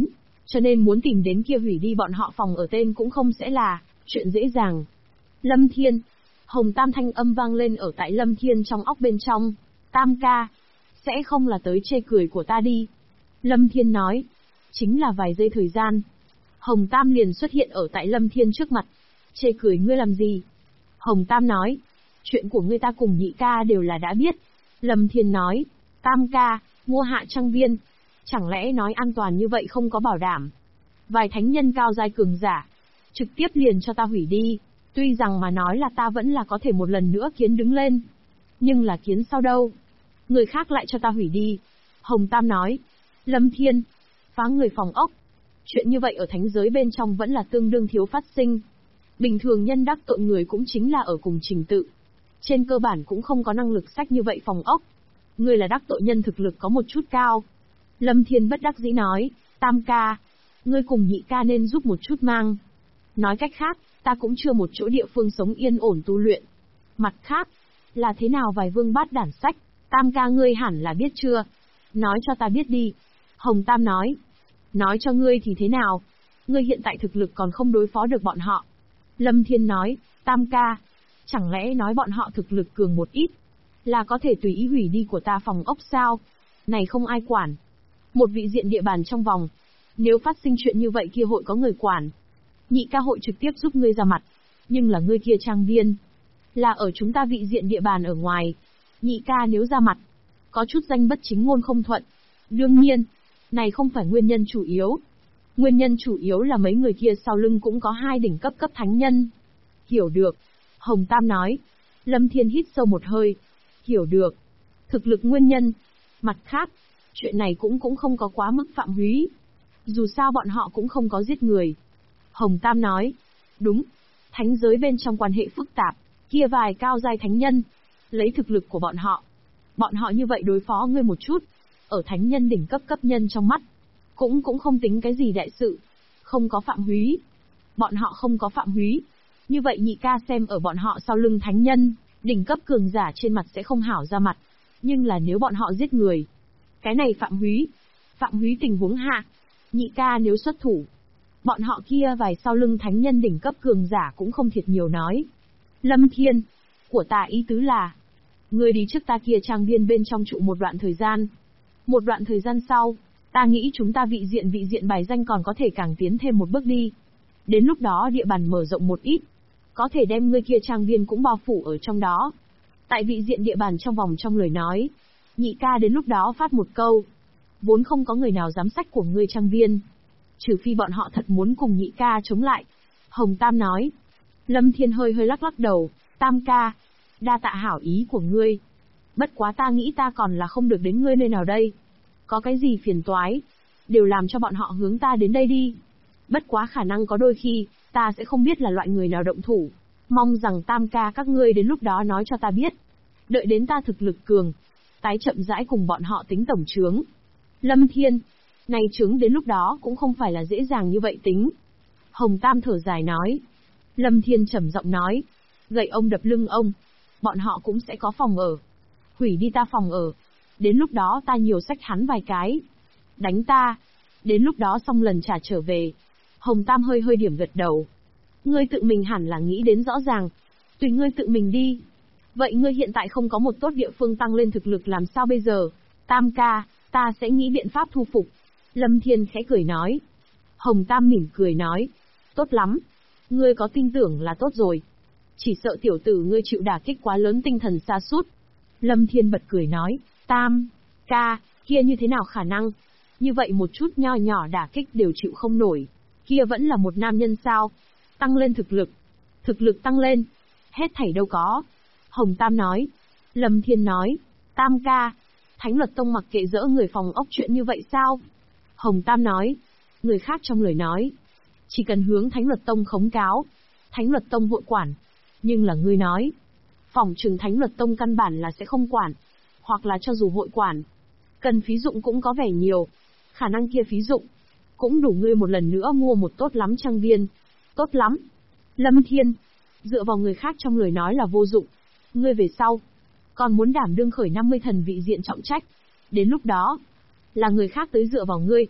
cho nên muốn tìm đến kia hủy đi bọn họ phòng ở tên cũng không sẽ là chuyện dễ dàng. Lâm Thiên. Hồng Tam thanh âm vang lên ở tại Lâm Thiên trong óc bên trong. Tam ca, sẽ không là tới chê cười của ta đi. Lâm Thiên nói. Chính là vài giây thời gian. Hồng Tam liền xuất hiện ở tại Lâm Thiên trước mặt. Chê cười ngươi làm gì? Hồng Tam nói. Chuyện của ngươi ta cùng nhị ca đều là đã biết. Lâm Thiên nói. Tam ca, mua Hạ Trang Viên. Chẳng lẽ nói an toàn như vậy không có bảo đảm? Vài thánh nhân cao giai cường giả. Trực tiếp liền cho ta hủy đi. Tuy rằng mà nói là ta vẫn là có thể một lần nữa kiến đứng lên. Nhưng là kiến sau đâu? Người khác lại cho ta hủy đi. Hồng Tam nói. Lâm Thiên. Phá người phòng ốc. Chuyện như vậy ở thánh giới bên trong vẫn là tương đương thiếu phát sinh. Bình thường nhân đắc tội người cũng chính là ở cùng trình tự. Trên cơ bản cũng không có năng lực sách như vậy phòng ốc. Ngươi là đắc tội nhân thực lực có một chút cao. Lâm Thiên bất đắc dĩ nói. Tam ca. Ngươi cùng nhị ca nên giúp một chút mang. Nói cách khác, ta cũng chưa một chỗ địa phương sống yên ổn tu luyện. Mặt khác, là thế nào vài vương bát đản sách, Tam ca ngươi hẳn là biết chưa? Nói cho ta biết đi. Hồng Tam nói. Nói cho ngươi thì thế nào? Ngươi hiện tại thực lực còn không đối phó được bọn họ. Lâm Thiên nói. Tam ca. Chẳng lẽ nói bọn họ thực lực cường một ít, là có thể tùy ý hủy đi của ta phòng ốc sao? Này không ai quản. Một vị diện địa bàn trong vòng. Nếu phát sinh chuyện như vậy kia hội có người quản. Nhị ca hội trực tiếp giúp ngươi ra mặt. Nhưng là ngươi kia Trang Viên. Là ở chúng ta vị diện địa bàn ở ngoài. Nhị ca nếu ra mặt, có chút danh bất chính ngôn không thuận. Đương nhiên, này không phải nguyên nhân chủ yếu. Nguyên nhân chủ yếu là mấy người kia sau lưng cũng có hai đỉnh cấp thánh nhân. Hiểu được. Hồng Tam nói. Lâm Thiên hít sâu một hơi. Hiểu được. Thực lực nguyên nhân. Mặt khác, chuyện này cũng không có quá mức phạm húy. Dù sao bọn họ cũng không có giết người. Hồng Tam nói. Đúng. Thánh giới bên trong quan hệ phức tạp, kia vài cao giai thánh nhân. Lấy thực lực của bọn họ như vậy đối phó ngươi một chút. Ở thánh nhân đỉnh cấp nhân trong mắt. Cũng không tính cái gì đại sự. Không có phạm húy. Bọn họ không có phạm húy. Như vậy nhị ca xem ở bọn họ sau lưng thánh nhân, đỉnh cấp cường giả trên mặt sẽ không hảo ra mặt. Nhưng là nếu bọn họ giết người, cái này phạm húy. Phạm húy tình huống hạ, nhị ca nếu xuất thủ, bọn họ kia vài sau lưng thánh nhân đỉnh cấp cường giả cũng không thiệt nhiều nói. Lâm Thiên, của ta ý tứ là, ngươi đi trước ta kia Trang Viên bên trong trụ một đoạn thời gian. Một đoạn thời gian sau, ta nghĩ chúng ta vị diện bài danh còn có thể càng tiến thêm một bước đi. Đến lúc đó địa bàn mở rộng một ít, có thể đem ngươi kia Trang Viên cũng bao phủ ở trong đó. Tại vị diện địa bàn trong vòng trong lời nói, nhị ca đến lúc đó phát một câu. Vốn không có người nào dám sách của ngươi Trang Viên. Trừ phi bọn họ thật muốn cùng nhị ca chống lại. Hồng Tam nói. Lâm Thiên hơi lắc đầu. Tam ca, đa tạ hảo ý của ngươi. Bất quá ta nghĩ ta còn là không được đến ngươi nơi nào đây. Có cái gì phiền toái, đều làm cho bọn họ hướng ta đến đây đi. Bất quá khả năng có đôi khi, ta sẽ không biết là loại người nào động thủ. Mong rằng Tam ca các ngươi đến lúc đó nói cho ta biết. Đợi đến ta thực lực cường, tái chậm rãi cùng bọn họ tính tổng chướng. Lâm Thiên, này chướng đến lúc đó cũng không phải là dễ dàng như vậy tính. Hồng Tam thở dài nói. Lâm Thiên trầm giọng nói. Gậy ông đập lưng ông. Bọn họ cũng sẽ có phòng ở. Hủy đi ta phòng ở. Đến lúc đó ta nhiều sách hắn vài cái. Đánh ta. Đến lúc đó xong lần trả trở về. Hồng Tam hơi điểm gật đầu. Ngươi tự mình hẳn là nghĩ đến rõ ràng. Tùy ngươi tự mình đi. Vậy ngươi hiện tại không có một tốt địa phương tăng lên thực lực làm sao bây giờ? Tam ca, ta sẽ nghĩ biện pháp thu phục. Lâm Thiên khẽ cười nói. Hồng Tam mỉm cười nói. Tốt lắm. Ngươi có tin tưởng là tốt rồi. Chỉ sợ tiểu tử ngươi chịu đả kích quá lớn tinh thần sa sút. Lâm Thiên bật cười nói. Tam ca, kia như thế nào khả năng? Như vậy một chút nho nhỏ đả kích đều chịu không nổi. Kia vẫn là một nam nhân sao? Tăng lên thực lực. Thực lực tăng lên. Hết thảy đâu có. Hồng Tam nói. Lâm Thiên nói. Tam ca, Thánh Luật Tông mặc kệ dỡ người phòng ốc chuyện như vậy sao? Hồng Tam nói. Người khác trong lời nói. Chỉ cần hướng Thánh Luật Tông khống cáo, Thánh Luật Tông hội quản. Nhưng là ngươi nói. Phỏng chừng Thánh Luật Tông căn bản là sẽ không quản. Hoặc là cho dù hội quản, cần phí dụng cũng có vẻ nhiều. Khả năng kia phí dụng cũng đủ ngươi một lần nữa mua một tốt lắm Trang Viên. Tốt lắm. Lâm Thiên, dựa vào người khác trong lời nói là vô dụng. Ngươi về sau còn muốn đảm đương khởi 50 thần vị diện trọng trách. Đến lúc đó, là người khác tới dựa vào ngươi.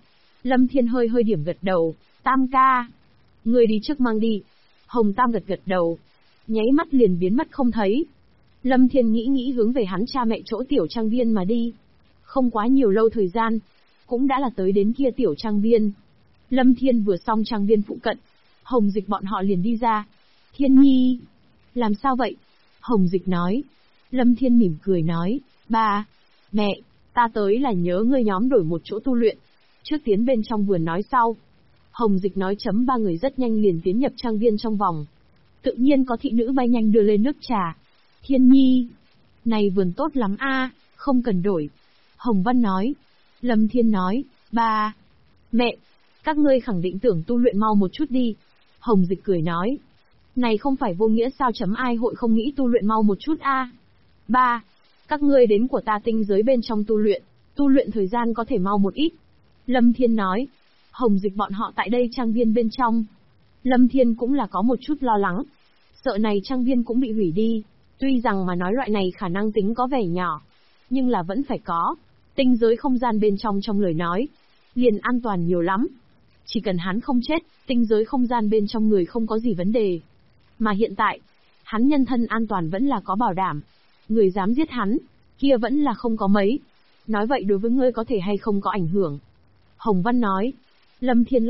Lâm Thiên hơi hơi điểm gật đầu, Tam ca. Người đi trước mang đi. Hồng Tam gật gật đầu. Nháy mắt liền biến mất không thấy. Lâm Thiên nghĩ hướng về hắn cha mẹ chỗ tiểu trang viên mà đi. Không quá nhiều lâu thời gian, cũng đã là tới đến kia tiểu trang viên. Lâm Thiên vừa xong trang viên phụ cận, Hồng Dịch bọn họ liền đi ra. Thiên Nhi, làm sao vậy? Hồng Dịch nói. Lâm Thiên mỉm cười nói, ba, mẹ, ta tới là nhớ ngươi nhóm đổi một chỗ tu luyện. Trước tiến bên trong vườn nói sau. Hồng Dịch nói chấm ba người rất nhanh liền tiến nhập trang viên trong vòng. Tự nhiên có thị nữ bay nhanh đưa lên nước trà. Thiên Nhi, này vườn tốt lắm a, không cần đổi. Hồng Văn nói. Lâm Thiên nói, ba, mẹ, các ngươi khẳng định tưởng tu luyện mau một chút đi. Hồng Dịch cười nói. Này không phải vô nghĩa sao, chấm ai hội không nghĩ tu luyện mau một chút a. Ba, các ngươi đến của ta tinh giới bên trong tu luyện thời gian có thể mau một ít. Lâm Thiên nói. Hồng Dịch bọn họ tại đây trang viên bên trong. Lâm Thiên cũng là có một chút lo lắng. Sợ này trang viên cũng bị hủy đi. Tuy rằng mà nói loại này khả năng tính có vẻ nhỏ, nhưng là vẫn phải có. Tinh giới không gian bên trong lời nói, liền an toàn nhiều lắm. Chỉ cần hắn không chết, tinh giới không gian bên trong người không có gì vấn đề. Mà hiện tại, hắn nhân thân an toàn vẫn là có bảo đảm. Người dám giết hắn, kia vẫn là không có mấy. Nói vậy đối với ngươi có thể hay không có ảnh hưởng. Hồng Văn nói. Lâm Thiên